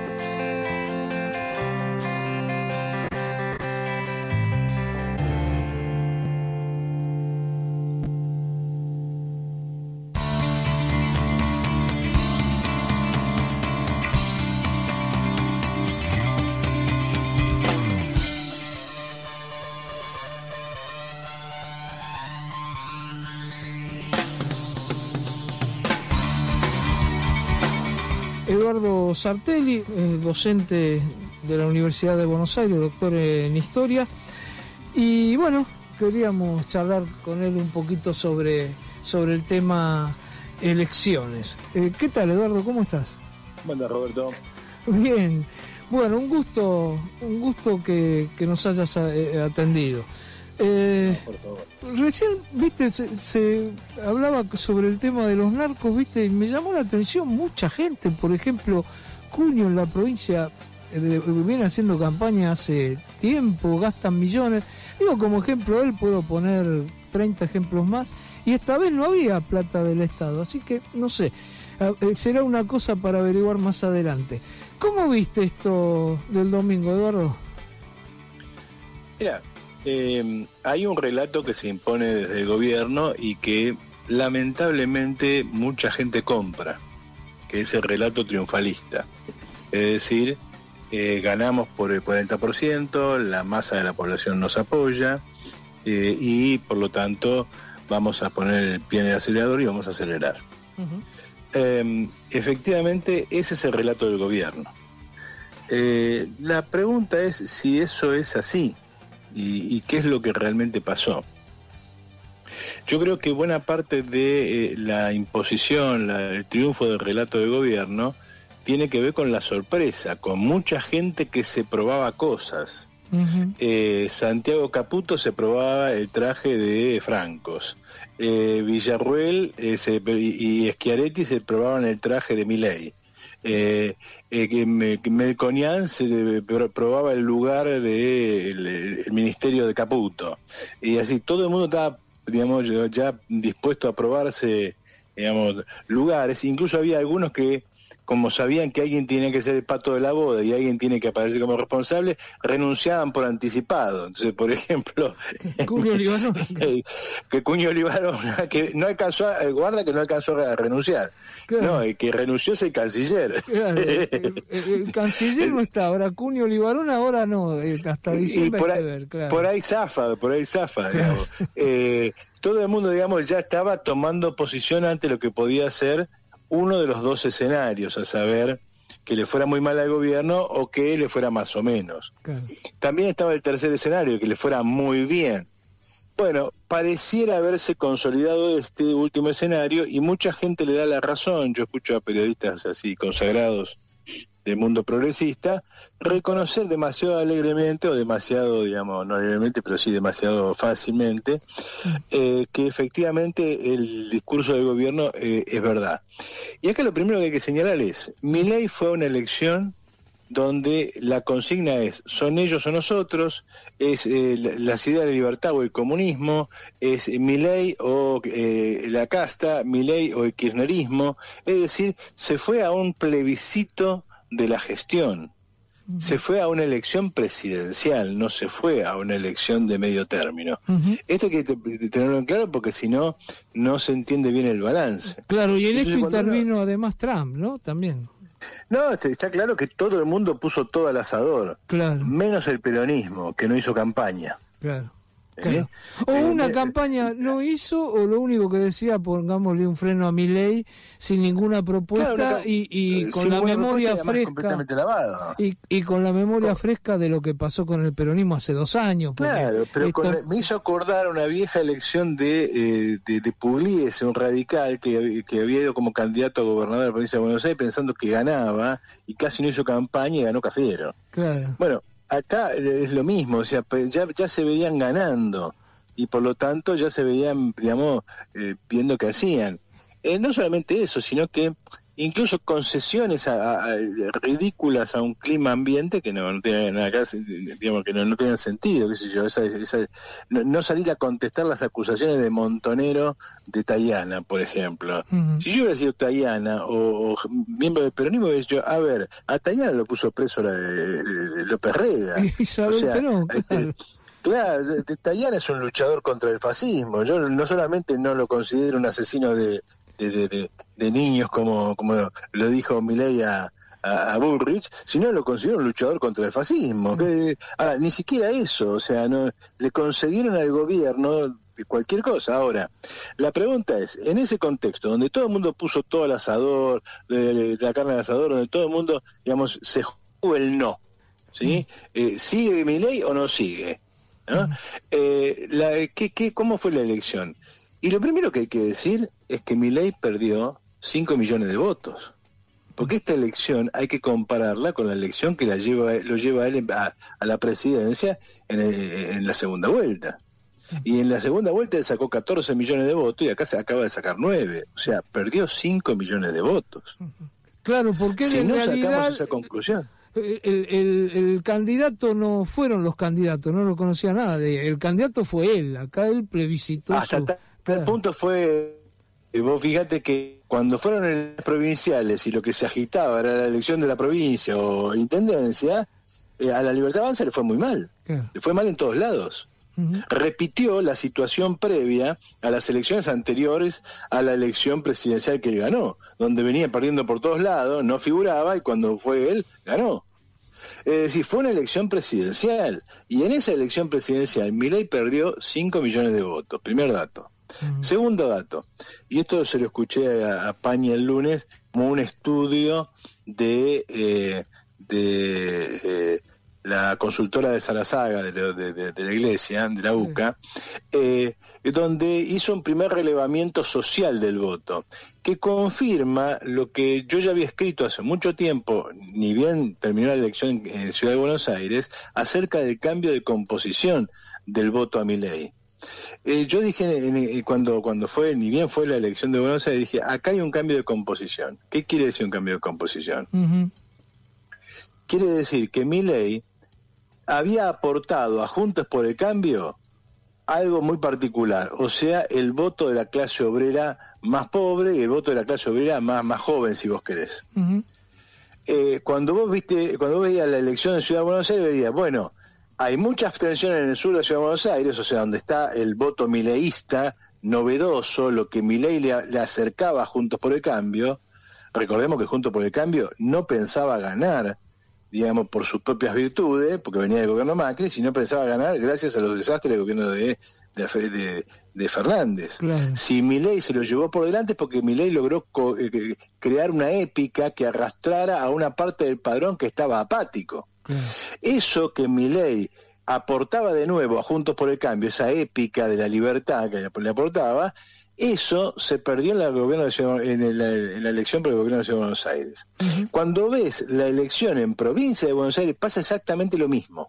Eduardo Sartelli, eh, docente de la Universidad de Buenos Aires, doctor en Historia. Y bueno, queríamos charlar con él un poquito sobre, sobre el tema elecciones. Eh, ¿Qué tal, Eduardo? ¿Cómo estás? ¿Cómo andas, Roberto? Bien. Bueno, un gusto, un gusto que, que nos hayas eh, atendido. Eh, no, por favor. Recién, viste, se, se hablaba sobre el tema de los narcos, viste, y me llamó la atención mucha gente. Por ejemplo, Cuño en la provincia eh, viene haciendo campaña hace tiempo, gastan millones. Digo, como ejemplo él puedo poner treinta ejemplos más, y esta vez no había plata del Estado, así que no sé, eh, será una cosa para averiguar más adelante. ¿Cómo viste esto del domingo, Eduardo? Mira, Eh, hay un relato que se impone desde el gobierno y que lamentablemente mucha gente compra, que es el relato triunfalista. Es decir, eh, ganamos por el cuarenta por ciento, la masa de la población nos apoya eh, y por lo tanto vamos a poner el pie en el acelerador y vamos a acelerar. Uh-huh. eh, efectivamente ese es el relato del gobierno. Eh, la pregunta es si eso es así y, y qué es lo que realmente pasó. Yo creo que buena parte de eh, la imposición, la, el triunfo del relato del gobierno tiene que ver con la sorpresa, con mucha gente que se probaba cosas. Uh-huh. eh, Santiago Caputo se probaba el traje de Francos, eh, Villarruel eh, se, y, y Schiaretti se probaban el traje de Milei, eh, eh, Melconian se probaba el lugar del de, el ministerio de Caputo, y así todo el mundo estaba, digamos, ya dispuesto a probarse, digamos, lugares. Incluso había algunos que, como sabían que alguien tenía que ser el pato de la boda y alguien tiene que aparecer como responsable, renunciaban por anticipado. Entonces, por ejemplo, Cuño Libarona, que Cuño Libarona, que no alcanzó, a, guarda que no alcanzó a renunciar, claro. No, el que renunció es el canciller. Claro, el, el, el canciller no está, ahora Cuño Libarona, ahora no, hasta diciembre por, hay ahí, que ver, claro. por ahí zafa, por ahí zafa, digamos. eh, todo el mundo, digamos, ya estaba tomando posición ante lo que podía ser uno de los dos escenarios, a saber, que le fuera muy mal al gobierno o que le fuera más o menos. Claro. También estaba el tercer escenario, que le fuera muy bien. Bueno, pareciera haberse consolidado este último escenario y mucha gente le da la razón. Yo escucho a periodistas así consagrados del mundo progresista reconocer demasiado alegremente o demasiado, digamos, no alegremente, pero sí demasiado fácilmente, eh, que efectivamente el discurso del gobierno eh, es verdad. Y acá lo primero que hay que señalar es, Milei fue una elección donde la consigna es, son ellos o nosotros, es eh, las ideas de la libertad o el comunismo, es Milei o eh, la casta, Milei o el kirchnerismo, es decir, se fue a un plebiscito de la gestión, uh-huh. Se fue a una elección presidencial, no se fue a una elección de medio término. Uh-huh. Esto hay que tenerlo en claro porque si no, no se entiende bien el balance. Claro, y en esto intervino uno... además Trump, ¿no? También. No, está claro que todo el mundo puso todo al asador, claro. Menos el peronismo, que no hizo campaña. Claro. Claro. O una campaña no hizo, o lo único que decía, pongámosle un freno a Milei sin ninguna propuesta, claro, una, y, y con la memoria fresca y, y con la memoria fresca de lo que pasó con el peronismo hace dos años. Claro, pero esto... con, me hizo acordar una vieja elección de, eh, de, de Pugliese, un radical que, que había ido como candidato a gobernador de la provincia de Buenos Aires pensando que ganaba y casi no hizo campaña y ganó Cafiero. Claro. Bueno, acá es lo mismo, o sea, ya, ya se veían ganando y por lo tanto ya se veían, digamos, eh, viendo qué hacían. Eh, no solamente eso, sino que incluso concesiones a, a, ridículas a un clima ambiente que no, no tengan nada, digamos, que no, no tengan sentido, qué sé yo, esa, esa, no, no salir a contestar las acusaciones de montonero de Tayana, por ejemplo. Uh-huh. Si yo hubiera sido Tayana o, o miembro del peronismo, hubiera dicho, a ver, a Tayana lo puso preso la, la, López Rega. Isabel, o sea, Perón, claro. Eh, Claro, Tayana es un luchador contra el fascismo. Yo no solamente no lo considero un asesino de De, de, de, de niños, como, como lo dijo Milei a, a, a Bullrich, sino lo considero un luchador contra el fascismo. Que, ahora, ni siquiera eso, o sea, no le concedieron al gobierno de cualquier cosa. Ahora, la pregunta es, en ese contexto, donde todo el mundo puso todo al asador, de, de la carne al asador, donde todo el mundo, digamos, se jugó el no, ¿sí? Eh, ¿Sigue Milei o no sigue? ¿No? Eh, la, ¿qué, qué, ¿Cómo fue la elección? Y lo primero que hay que decir es que Milei perdió cinco millones de votos. Porque esta elección hay que compararla con la elección que la lleva, lo lleva a él a, a la presidencia en, el, en la segunda vuelta. Y en la segunda vuelta él sacó catorce millones de votos y acá se acaba de sacar nueve. O sea, perdió cinco millones de votos. Claro, porque si en no realidad, sacamos esa conclusión. El, el, el candidato no fueron los candidatos, no lo conocía nada. De, el candidato fue él, acá él plebiscitó. Hasta su... tal el punto fue, vos fíjate que cuando fueron en las provinciales y lo que se agitaba era la elección de la provincia o intendencia, eh, a la Libertad Avanza le fue muy mal, claro. Le fue mal en todos lados. Uh-huh. Repitió la situación previa a las elecciones anteriores a la elección presidencial que él ganó, donde venía perdiendo por todos lados, no figuraba y cuando fue él, ganó. Es decir, fue una elección presidencial y en esa elección presidencial Milei perdió cinco millones de votos, primer dato. Uh-huh. Segundo dato, y esto se lo escuché a, a Paña el lunes, como un estudio de, eh, de eh, la consultora de Sarazaga, de, de, de, de la iglesia, de la U C A, eh, donde hizo un primer relevamiento social del voto, que confirma lo que yo ya había escrito hace mucho tiempo, ni bien terminó la elección en Ciudad de Buenos Aires, acerca del cambio de composición del voto a Milei. Eh, yo dije, en, cuando, cuando fue, ni bien fue la elección de Buenos Aires, dije, acá hay un cambio de composición. ¿Qué quiere decir un cambio de composición? Uh-huh. Quiere decir que Milei había aportado a Juntos por el Cambio algo muy particular, o sea, el voto de la clase obrera más pobre y el voto de la clase obrera más, más joven, si vos querés. Uh-huh. Eh, cuando vos viste, cuando vos veías la elección en Ciudad de Buenos Aires, veías, bueno, hay mucha abstención en el sur de la Ciudad de Buenos Aires, o sea, donde está el voto mileísta, novedoso, lo que Milei le, le acercaba a Juntos por el Cambio. Recordemos que Juntos por el Cambio no pensaba ganar, digamos, por sus propias virtudes, porque venía del gobierno Macri, sino pensaba ganar gracias a los desastres del gobierno de, de, de, de Fernández. Claro. Si Milei se lo llevó por delante es porque Milei logró co- eh, crear una épica que arrastrara a una parte del padrón que estaba apático. Claro. Eso que Milei aportaba de nuevo a Juntos por el Cambio, esa épica de la libertad que le aportaba, eso se perdió en la, gobierno de, en, la, en la elección por el gobierno de Ciudad de Buenos Aires. Uh-huh. Cuando ves la elección en provincia de Buenos Aires pasa exactamente lo mismo.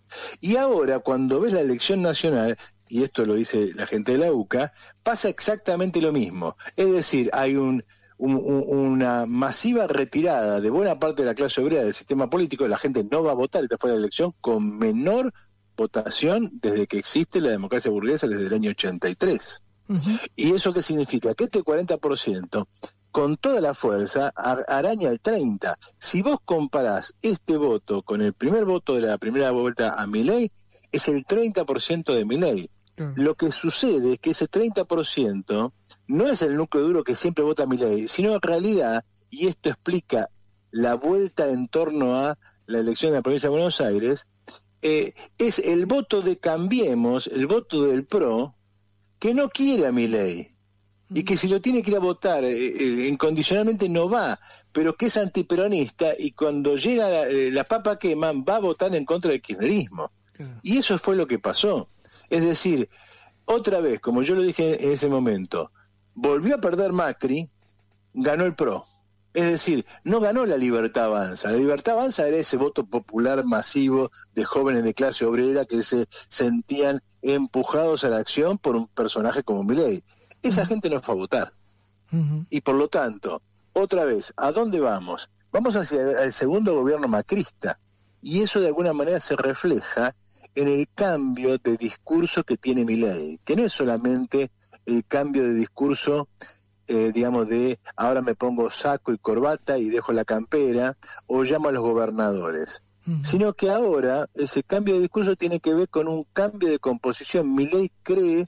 Y ahora cuando ves la elección nacional, y esto lo dice la gente de la U C A, pasa exactamente lo mismo. Es decir, hay un, un, un, una masiva retirada de buena parte de la clase obrera del sistema político, la gente no va a votar esta fue la elección con menor votación desde que existe la democracia burguesa desde el año ochenta y tres. Uh-huh. ¿Y eso qué significa? Que este cuarenta por ciento con toda la fuerza araña el treinta por ciento. Si vos comparás este voto con el primer voto de la primera vuelta a Milei, es el treinta por ciento de Milei. Uh-huh. Lo que sucede es que ese treinta por ciento no es el núcleo duro que siempre vota a Milei, sino en realidad, y esto explica la vuelta en torno a la elección de la provincia de Buenos Aires, eh, es el voto de Cambiemos, el voto del P R O, que no quiere a Milei y que si lo tiene que ir a votar eh, eh, incondicionalmente no va, pero que es antiperonista y cuando llega la, eh, la papa queman va a votar en contra del kirchnerismo. Claro. Y eso fue lo que pasó. Es decir, otra vez, como yo lo dije en ese momento, volvió a perder Macri, ganó el P R O. Es decir, no ganó la Libertad Avanza. La Libertad Avanza era ese voto popular masivo de jóvenes de clase obrera que se sentían empujados a la acción por un personaje como Milei. Esa uh-huh. gente no fue a votar. Uh-huh. Y por lo tanto, otra vez, ¿a dónde vamos? Vamos hacia el segundo gobierno macrista. Y eso de alguna manera se refleja en el cambio de discurso que tiene Milei, que no es solamente el cambio de discurso Eh, digamos de ahora me pongo saco y corbata y dejo la campera o llamo a los gobernadores, uh-huh. sino que ahora ese cambio de discurso tiene que ver con un cambio de composición. Milei cree,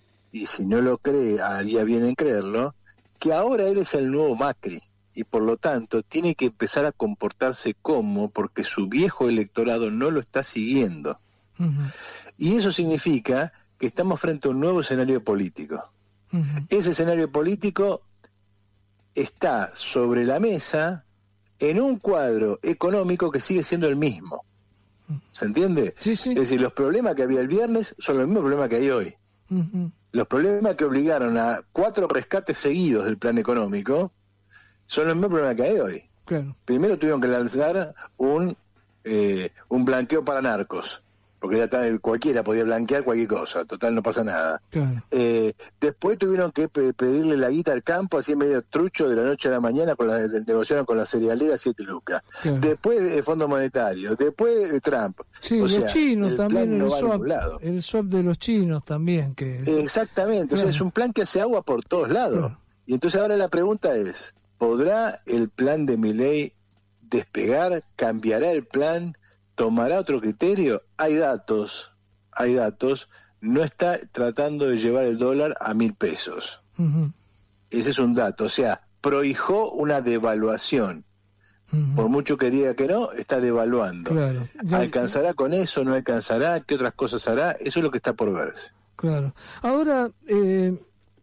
y si no lo cree haría bien en creerlo, que ahora él es el nuevo Macri y por lo tanto tiene que empezar a comportarse como, porque su viejo electorado no lo está siguiendo. Uh-huh. Y eso significa que estamos frente a un nuevo escenario político. Uh-huh. Ese escenario político está sobre la mesa en un cuadro económico que sigue siendo el mismo. ¿Se entiende? Sí, sí. Es decir, los problemas que había el viernes son los mismos problemas que hay hoy. Uh-huh. Los problemas que obligaron a cuatro rescates seguidos del plan económico son los mismos problemas que hay hoy. Claro. Primero tuvieron que lanzar un, eh, un blanqueo para narcos. Porque ya está, cualquiera podía blanquear cualquier cosa, total no pasa nada. Claro. Eh, después tuvieron que pe- pedirle la guita al campo, así medio trucho, de la noche a la mañana, con la, negociaron con la cerealera siete lucas. Claro. Después el Fondo Monetario, después eh, Trump. Sí, o los sea, chinos el también, el, no swap, el swap de los chinos también. que Exactamente, claro. O sea, es un plan que hace agua por todos lados. Claro. Y entonces ahora la pregunta es, ¿podrá el plan de Milei despegar? ¿Cambiará el plan? ¿Tomará otro criterio? Hay datos, hay datos, no está tratando de llevar el dólar a mil pesos. Uh-huh. Ese es un dato, o sea, prohijó una devaluación. Uh-huh. Por mucho que diga que no, está devaluando. Claro. Ya... ¿Alcanzará con eso? ¿No alcanzará? ¿Qué otras cosas hará? Eso es lo que está por verse. Claro. Ahora, eh,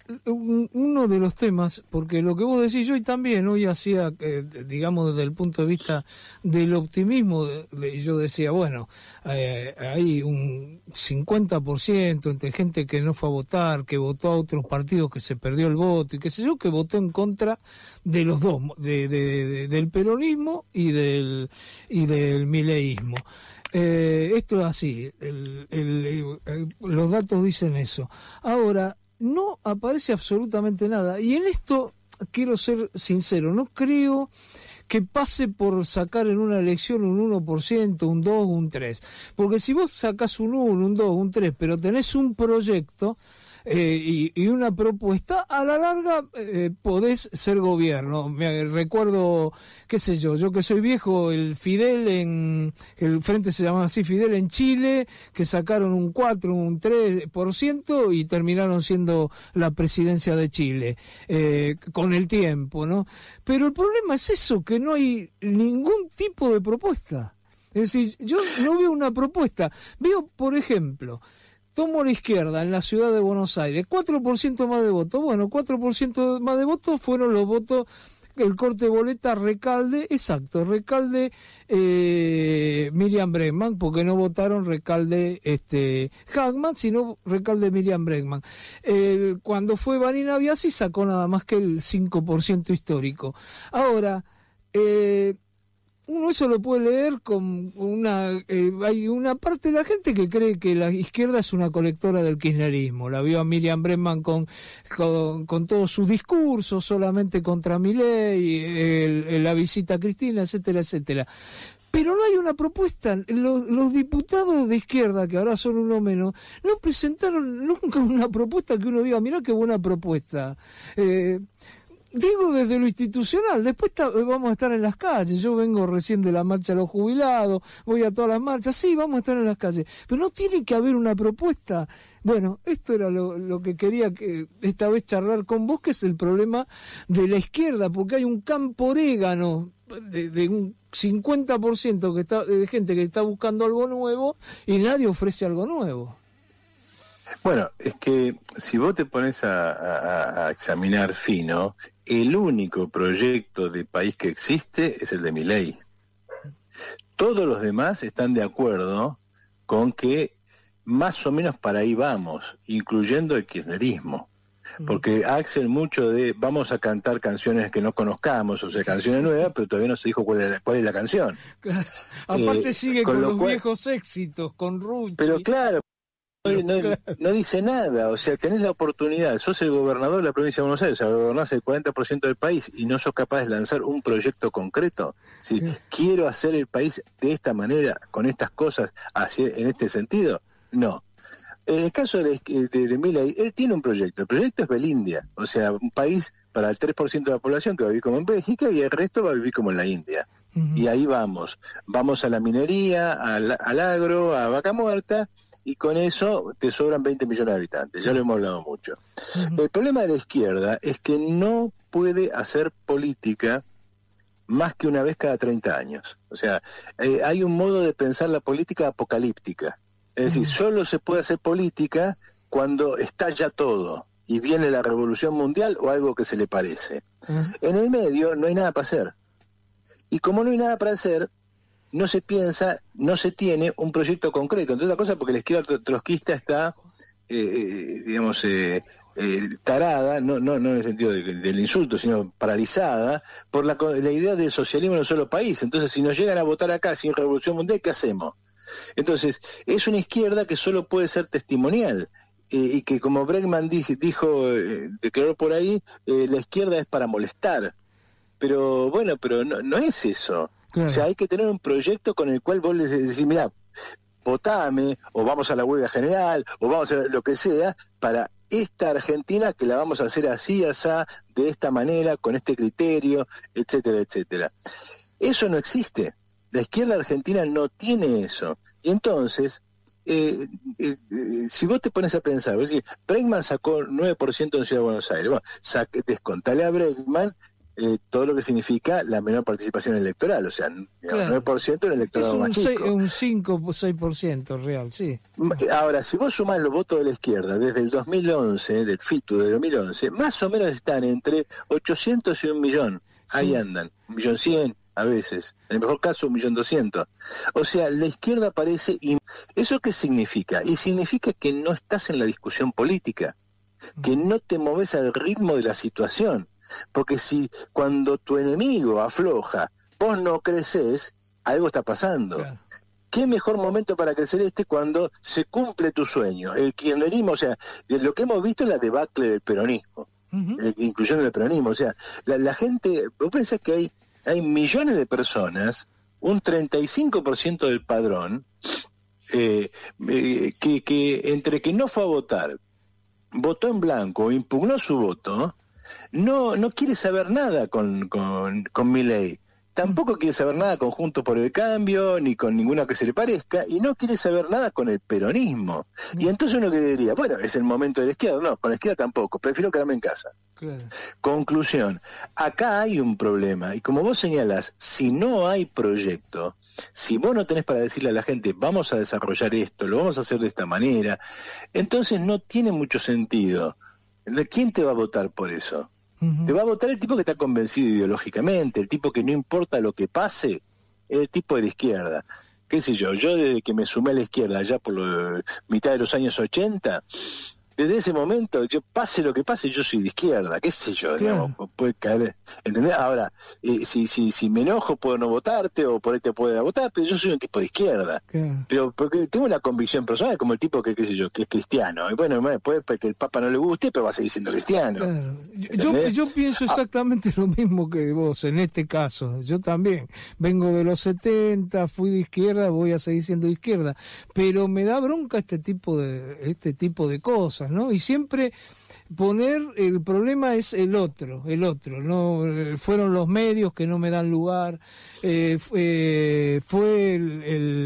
un, uno de los temas, porque lo que vos decís, yo y también hoy hacía, eh, digamos, desde el punto de vista del optimismo, de, de, yo decía, bueno, eh, hay un cincuenta por ciento entre gente que no fue a votar, que votó a otros partidos, que se perdió el voto, y qué sé yo, que votó en contra de los dos, de, de, de, del peronismo y del, y del mileísmo. Eh, esto es así, el, el, el, el, los datos dicen eso. Ahora, no aparece absolutamente nada, y en esto quiero ser sincero, no creo que pase por sacar en una elección un uno por ciento, un dos, un tres, porque si vos sacás un uno, un dos, un tres, pero tenés un proyecto Eh, y, y una propuesta, a la larga eh, podés ser gobierno. Me recuerdo, qué sé yo, yo que soy viejo, el Fidel en, el frente se llamaba así, Fidel en Chile, que sacaron un cuatro, un tres por ciento y terminaron siendo la presidencia de Chile, eh, con el tiempo, ¿no? Pero el problema es eso, que no hay ningún tipo de propuesta. Es decir, yo no veo una propuesta. Veo, por ejemplo, tomo la izquierda en la ciudad de Buenos Aires, cuatro por ciento más de votos. Bueno, cuatro por ciento más de votos fueron los votos, el corte de boleta Recalde, exacto, Recalde, eh, Miriam Bregman, porque no votaron Recalde este Hagman, sino Recalde Miriam Bregman. Eh, cuando fue Vanina Biasi sacó nada más que el cinco por ciento histórico. Ahora, eh, uno eso lo puede leer con una... Eh, hay una parte de la gente que cree que la izquierda es una colectora del kirchnerismo. La vio a Miriam Bregman con, con, con todos sus discursos, solamente contra Milei, el, el, la visita a Cristina, etcétera, etcétera. Pero no hay una propuesta. Los, los diputados de izquierda, que ahora son uno menos, no presentaron nunca una propuesta que uno diga, mirá qué buena propuesta. Eh... Digo desde lo institucional, después ta, vamos a estar en las calles, yo vengo recién de la marcha de los jubilados, voy a todas las marchas, sí, vamos a estar en las calles, pero no tiene que haber una propuesta. Bueno, esto era lo, lo que quería que esta vez charlar con vos, que es el problema de la izquierda, porque hay un campo orégano de, de un cincuenta por ciento que está, de gente que está buscando algo nuevo y nadie ofrece algo nuevo. Bueno, es que si vos te pones a, a, a examinar fino, el único proyecto de país que existe es el de Milei. Todos los demás están de acuerdo con que más o menos para ahí vamos, incluyendo el kirchnerismo. Porque Axel mucho de vamos a cantar canciones que no conozcamos, o sea, canciones nuevas, pero todavía no se dijo cuál es la, cuál es la canción. Claro. Aparte eh, sigue con, con los cual, viejos éxitos, con Rucci. Pero claro, No, no dice nada, o sea, tenés la oportunidad, sos el gobernador de la provincia de Buenos Aires, o sea, gobernás el cuarenta por ciento del país y no sos capaz de lanzar un proyecto concreto. ¿Sí? Sí. Quiero hacer el país de esta manera, con estas cosas, hacia, en este sentido. No. En el caso de, de, de Milei, él tiene un proyecto. El proyecto es Belindia, o sea, un país para el tres por ciento de la población que va a vivir como en Bélgica y el resto va a vivir como en la India. Uh-huh. Y ahí vamos. Vamos a la minería, al, al agro, a Vaca Muerta, y con eso te sobran veinte millones de habitantes. Ya lo hemos hablado mucho. Uh-huh. El problema de la izquierda es que no puede hacer política más que una vez cada treinta años. O sea, eh, hay un modo de pensar la política apocalíptica. Es decir, uh-huh. solo se puede hacer política cuando estalla todo y viene la revolución mundial o algo que se le parece. Uh-huh. En el medio no hay nada para hacer. Y como no hay nada para hacer, no se piensa, no se tiene un proyecto concreto. Entre otras cosas porque la izquierda trotskista está, eh, digamos, eh, eh, tarada, no, no, no en el sentido de, del insulto, sino paralizada por la, la idea del socialismo en un solo país. Entonces, si nos llegan a votar acá sin revolución mundial, ¿qué hacemos? Entonces, es una izquierda que solo puede ser testimonial. Eh, y que como Bregman dijo, dijo eh, declaró por ahí, eh, la izquierda es para molestar. Pero bueno, pero no, no es eso. Claro. O sea, hay que tener un proyecto con el cual vos les decís, mirá, votame, o vamos a la huelga general, o vamos a lo que sea, para esta Argentina que la vamos a hacer así, asá, de esta manera, con este criterio, etcétera, etcétera. Eso no existe. La izquierda argentina no tiene eso. Y entonces, eh, eh, eh, si vos te pones a pensar, es decir, Bregman sacó nueve por ciento en Ciudad de Buenos Aires, bueno, saque, descontale a Bregman eh, todo lo que significa la menor participación electoral, o sea, digamos, Claro. nueve por ciento en el electorado Es un, más seis- chico. un cinco o seis por ciento real, sí. Ahora, si vos sumás los votos de la izquierda desde el dos mil once, del FITU de dos mil once, más o menos están entre ochocientos y un millón. Ahí andan, un millón cien a veces, en el mejor caso un millón doscientos. O sea, la izquierda parece... in- ¿Eso qué significa? Y significa que no estás en la discusión política, que no te moves al ritmo de la situación. Porque si cuando tu enemigo afloja, vos no creces, algo está pasando. Claro. ¿Qué mejor momento para crecer este cuando se cumple tu sueño? El kirchnerismo, o sea, de lo que hemos visto es la debacle del peronismo, uh-huh. eh, incluyendo el peronismo. O sea, la, la gente, vos pensás que hay, hay millones de personas, un treinta y cinco por ciento del padrón, eh, eh, que, que entre que no fue a votar, votó en blanco o impugnó su voto, no no quiere saber nada con, con, con Milei. Tampoco quiere saber nada con Juntos por el Cambio, ni con ninguna que se le parezca, y no quiere saber nada con el peronismo. Y entonces uno que diría, bueno, es el momento de la izquierda. No, con la izquierda tampoco, prefiero quedarme en casa. Claro. Conclusión, acá hay un problema, y como vos señalás, si no hay proyecto, si vos no tenés para decirle a la gente, vamos a desarrollar esto, lo vamos a hacer de esta manera, entonces no tiene mucho sentido. ¿Quién te va a votar por eso? Uh-huh. Te va a votar el tipo que está convencido ideológicamente, el tipo que no importa lo que pase, el tipo de la izquierda. Qué sé yo, yo desde que me sumé a la izquierda, ya por la mitad de los años ochenta, desde ese momento, yo pase lo que pase, yo soy de izquierda, qué sé yo, claro. digamos, puede caer, ¿entendés? Ahora, eh, si, si, si me enojo puedo no votarte, o por ahí te puedo votar, pero yo soy un tipo de izquierda. Claro. Pero porque tengo una convicción personal, como el tipo que, qué sé yo, que es cristiano. Y bueno, puede que el Papa no le guste, pero va a seguir siendo cristiano. Claro. Yo, yo pienso exactamente ah. lo mismo que vos, en este caso. Yo también vengo de los setenta, fui de izquierda, voy a seguir siendo de izquierda. Pero me da bronca este tipo de, este tipo de cosas, ¿no? Y siempre poner el problema es el otro, el otro, no fueron los medios que no me dan lugar, eh, fue, fue el,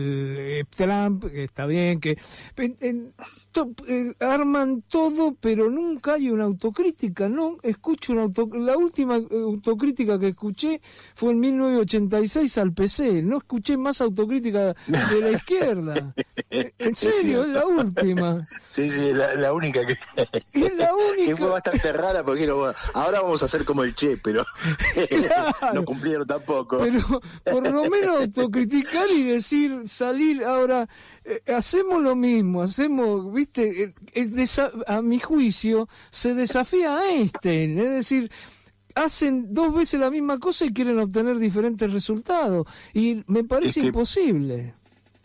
el Trump, que está bien, que en, en, to, eh, arman todo, pero nunca hay una autocrítica, no escucho una auto, la última autocrítica que escuché fue en mil novecientos ochenta y seis al P C, no escuché más autocrítica de la izquierda, en serio, es la última. Sí, sí, la, la única que... Es la única. Que fue bastante rara porque no, bueno, ahora vamos a hacer como el Che, pero claro, no cumplieron tampoco. Pero por lo menos autocriticar y decir, salir ahora, eh, hacemos lo mismo, hacemos, viste, eh, desa- a mi juicio se desafía a Einstein, es decir, hacen dos veces la misma cosa y quieren obtener diferentes resultados y me parece es que... imposible.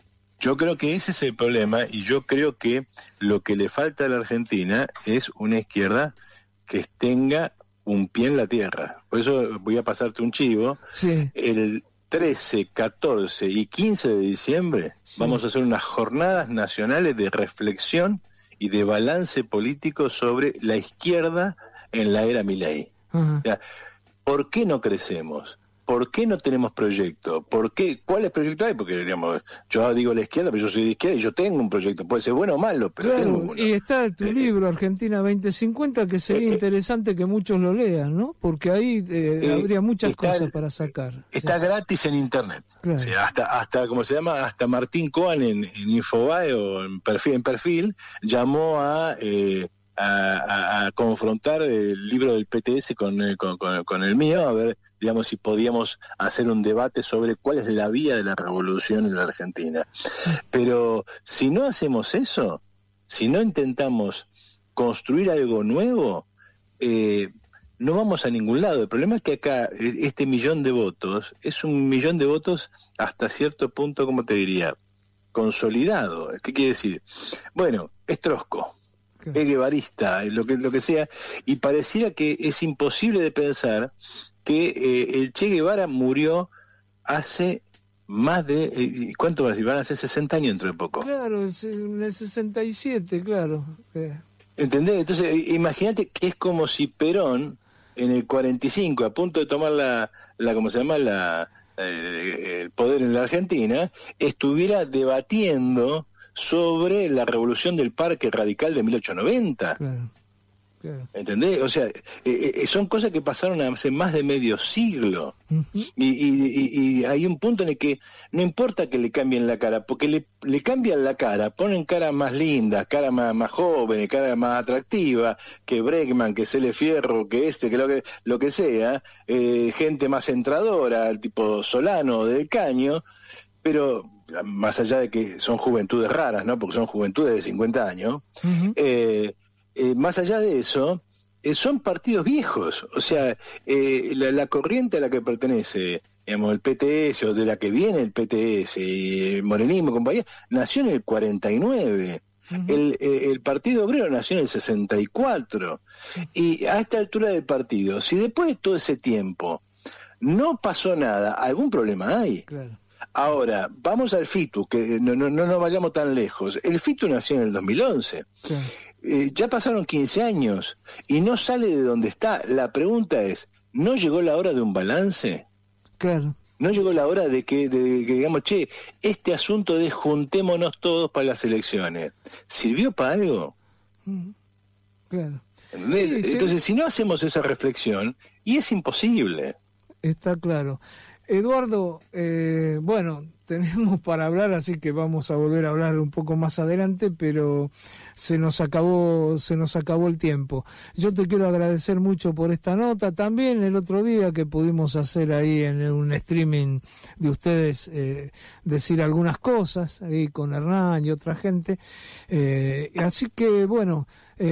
Yo creo que ese es el problema y yo creo que lo que le falta a la Argentina es una izquierda que tenga un pie en la tierra. Por eso voy a pasarte un chivo. Sí. El trece, catorce y quince de diciembre sí. vamos a hacer unas jornadas nacionales de reflexión y de balance político sobre la izquierda en la era Milei. Uh-huh. O sea, ¿por qué no crecemos? ¿Por qué no tenemos proyecto? ¿Por qué? ¿Cuáles proyectos hay? Porque, digamos, yo digo la izquierda, pero yo soy de izquierda y yo tengo un proyecto. Puede ser bueno o malo, pero claro, tengo uno. Y está tu eh, libro, Argentina veinte cincuenta, que sería eh, interesante que muchos lo lean, ¿no? Porque ahí eh, eh, habría muchas está, cosas para sacar. Está sí. gratis en internet. Claro. O sea, hasta, hasta, ¿cómo se llama? Hasta Martín Cohen en, en Infobae o en perfil, en perfil llamó a... Eh, A, a, a confrontar el libro del P T S con, con, con, con el mío, a ver, digamos, si podíamos hacer un debate sobre cuál es la vía de la revolución en la Argentina. Pero si no hacemos eso, si no intentamos construir algo nuevo, eh, no vamos a ningún lado. El problema es que acá este millón de votos es un millón de votos hasta cierto punto, ¿cómo te diría? Consolidado. ¿Qué quiere decir? Bueno, es trosco. Es guevarista, lo que, lo que sea, y pareciera que es imposible de pensar que eh, el Che Guevara murió hace más de, eh, ¿cuánto va a decir? Van a ser sesenta años dentro de poco. Claro, en el sesenta y siete, claro. ¿Entendés? Entonces, imagínate que es como si Perón, en el cuarenta y cinco, a punto de tomar la, la ¿cómo se llama? La, eh, el poder en la Argentina, estuviera debatiendo sobre la revolución del Parque Radical de mil ochocientos noventa. Claro. Claro. ¿Entendés? O sea, eh, eh, son cosas que pasaron hace más de medio siglo. Uh-huh. y, y, y, y hay un punto en el que no importa que le cambien la cara, porque le, le cambian la cara, ponen caras más lindas, caras más, más jóvenes, caras más atractivas, que Bregman, que Cele Fierro, que este, que lo que, lo que sea, eh, gente más entradora, tipo Solano del Caño, pero más allá de que son juventudes raras, ¿no? Porque son juventudes de cincuenta años, uh-huh. eh, Eh, más allá de eso, eh, son partidos viejos, o sea, eh, la, la corriente a la que pertenece, digamos, el P T S, o de la que viene el P T S, y el morenismo, compañía, nació en el cuarenta y nueve, uh-huh. el, eh, el Partido Obrero nació en el sesenta y cuatro, y a esta altura del partido, si después de todo ese tiempo no pasó nada, algún problema hay. Claro. Ahora, vamos al FITU, que no, no, no nos vayamos tan lejos. El FITU nació en el dos mil once. Claro. Eh, ya pasaron quince años y no sale de donde está. La pregunta es, ¿no llegó la hora de un balance? Claro. ¿No llegó la hora de que, de, que digamos, che, este asunto de juntémonos todos para las elecciones, ¿sirvió para algo? Mm. Claro. Sí, Entonces, sí. si no hacemos esa reflexión, y es imposible. Está claro. Eduardo, eh, bueno, tenemos para hablar, así que vamos a volver a hablar un poco más adelante, pero se nos acabó, se nos acabó el tiempo. Yo te quiero agradecer mucho por esta nota. También el otro día que pudimos hacer ahí en un streaming de ustedes, eh, decir algunas cosas ahí con Hernán y otra gente. Eh, así que, bueno,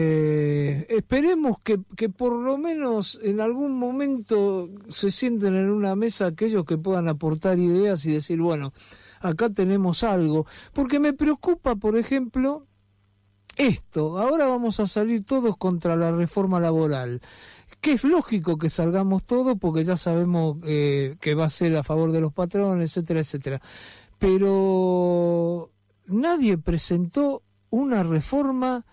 eh, esperemos que, que por lo menos en algún momento se sienten en una mesa aquellos que puedan aportar ideas y decir, bueno, acá tenemos algo, porque me preocupa, por ejemplo, esto. Ahora vamos a salir todos contra la reforma laboral, que es lógico que salgamos todos porque ya sabemos eh, que va a ser a favor de los patrones, etcétera, etcétera. Pero nadie presentó una reforma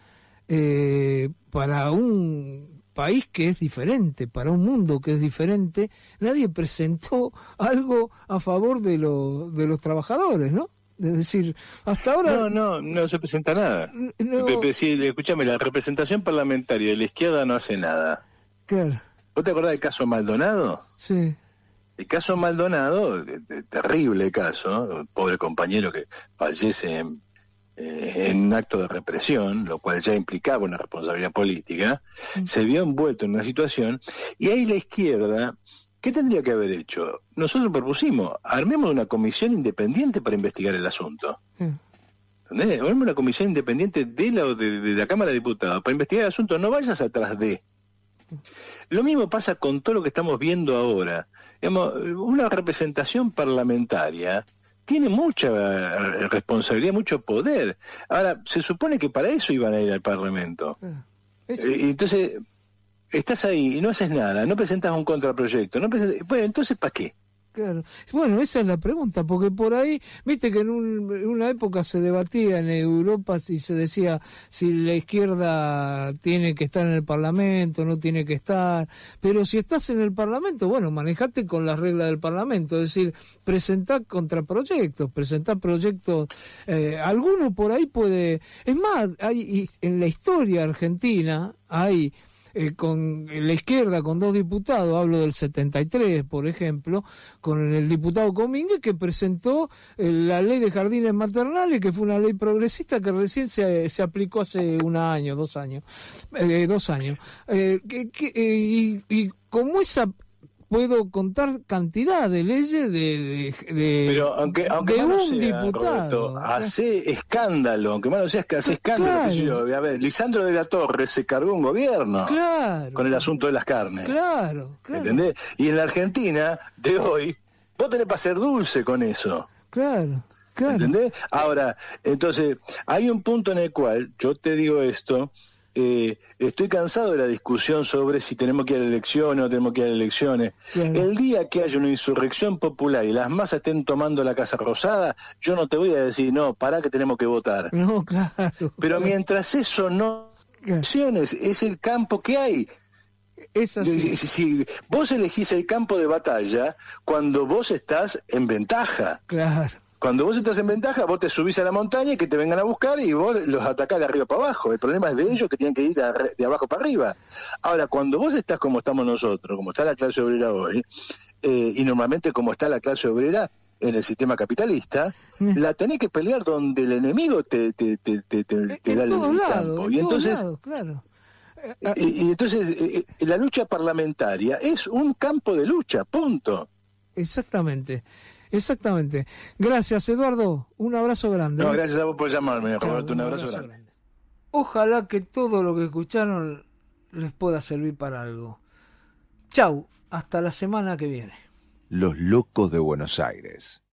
eh, para un país que es diferente, para un mundo que es diferente. Nadie presentó algo a favor de, lo, de los trabajadores, ¿no? Es decir, hasta ahora... No, no, no se presenta nada. No... Pepe, sí, escúchame, la representación parlamentaria de la izquierda no hace nada. Claro. ¿Vos te acordás del caso Maldonado? Sí. El caso Maldonado, terrible caso, pobre compañero que fallece en, eh, en un acto de represión, lo cual ya implicaba una responsabilidad política, mm. se vio envuelto en una situación, y ahí la izquierda... ¿Qué tendría que haber hecho? Nosotros propusimos, armemos una comisión independiente para investigar el asunto. ¿Entendés? Armemos una comisión independiente de la, de, de la Cámara de Diputados para investigar el asunto, no vayas atrás de. Lo mismo pasa con todo lo que estamos viendo ahora. Digamos, una representación parlamentaria tiene mucha responsabilidad, mucho poder. Ahora, se supone que para eso iban a ir al Parlamento. Eh, entonces... Estás ahí y no haces nada, no presentas un contraproyecto, no presentas... Bueno, entonces ¿para qué? Claro. Bueno, esa es la pregunta, porque por ahí, viste que en, un, en una época se debatía en Europa si se decía si la izquierda tiene que estar en el Parlamento, no tiene que estar, pero si estás en el Parlamento, bueno, manejate con las reglas del Parlamento, es decir, presentar contraproyectos, presentar proyectos, eh, alguno por ahí puede... Es más, hay en la historia argentina hay... Eh, con la izquierda, con dos diputados, hablo del setenta y tres, por ejemplo, con el diputado Comínguez, que presentó eh, la ley de jardines maternales, que fue una ley progresista que recién se, se aplicó hace un año, dos años, eh, dos años. Eh, que, que, eh, y, y como esa... puedo contar cantidad de leyes de, de, de, Pero aunque, aunque de un sea, diputado. Roberto, hace escándalo, aunque malo sea, que hace escándalo. Claro. Qué sé yo. A ver, Lisandro de la Torre se cargó un gobierno Claro. con el asunto de las carnes. Claro, claro. ¿Entendés? Y en la Argentina de hoy, vos tenés para ser dulce con eso. Claro, claro. ¿Entendés? Ahora, entonces, hay un punto en el cual, yo te digo esto, Eh, estoy cansado de la discusión sobre si tenemos que ir a elecciones o no tenemos que ir a elecciones. Claro. El día que haya una insurrección popular y las masas estén tomando la Casa Rosada, yo no te voy a decir, no, pará que tenemos que votar. No, claro. Pero mientras eso no... Elecciones es el campo que hay. Es así. Si, si vos elegís el campo de batalla cuando vos estás en ventaja. Claro. Cuando vos estás en ventaja, vos te subís a la montaña y que te vengan a buscar y vos los atacás de arriba para abajo. El problema es de ellos que tienen que ir de, de abajo para arriba. Ahora, cuando vos estás como estamos nosotros, como está la clase obrera hoy, eh, y normalmente como está la clase obrera en el sistema capitalista, mm. la tenés que pelear donde el enemigo te, te, te, te, te, te da el, el lado, campo. Y entonces, lados, claro. y, y entonces eh, la lucha parlamentaria es un campo de lucha, punto. Exactamente. Exactamente. Gracias, Eduardo. Un abrazo grande. No, gracias a vos por llamarme, Roberto. Un, un abrazo, abrazo grande. grande. Ojalá que todo lo que escucharon les pueda servir para algo. Chau. Hasta la semana que viene. Los locos de Buenos Aires.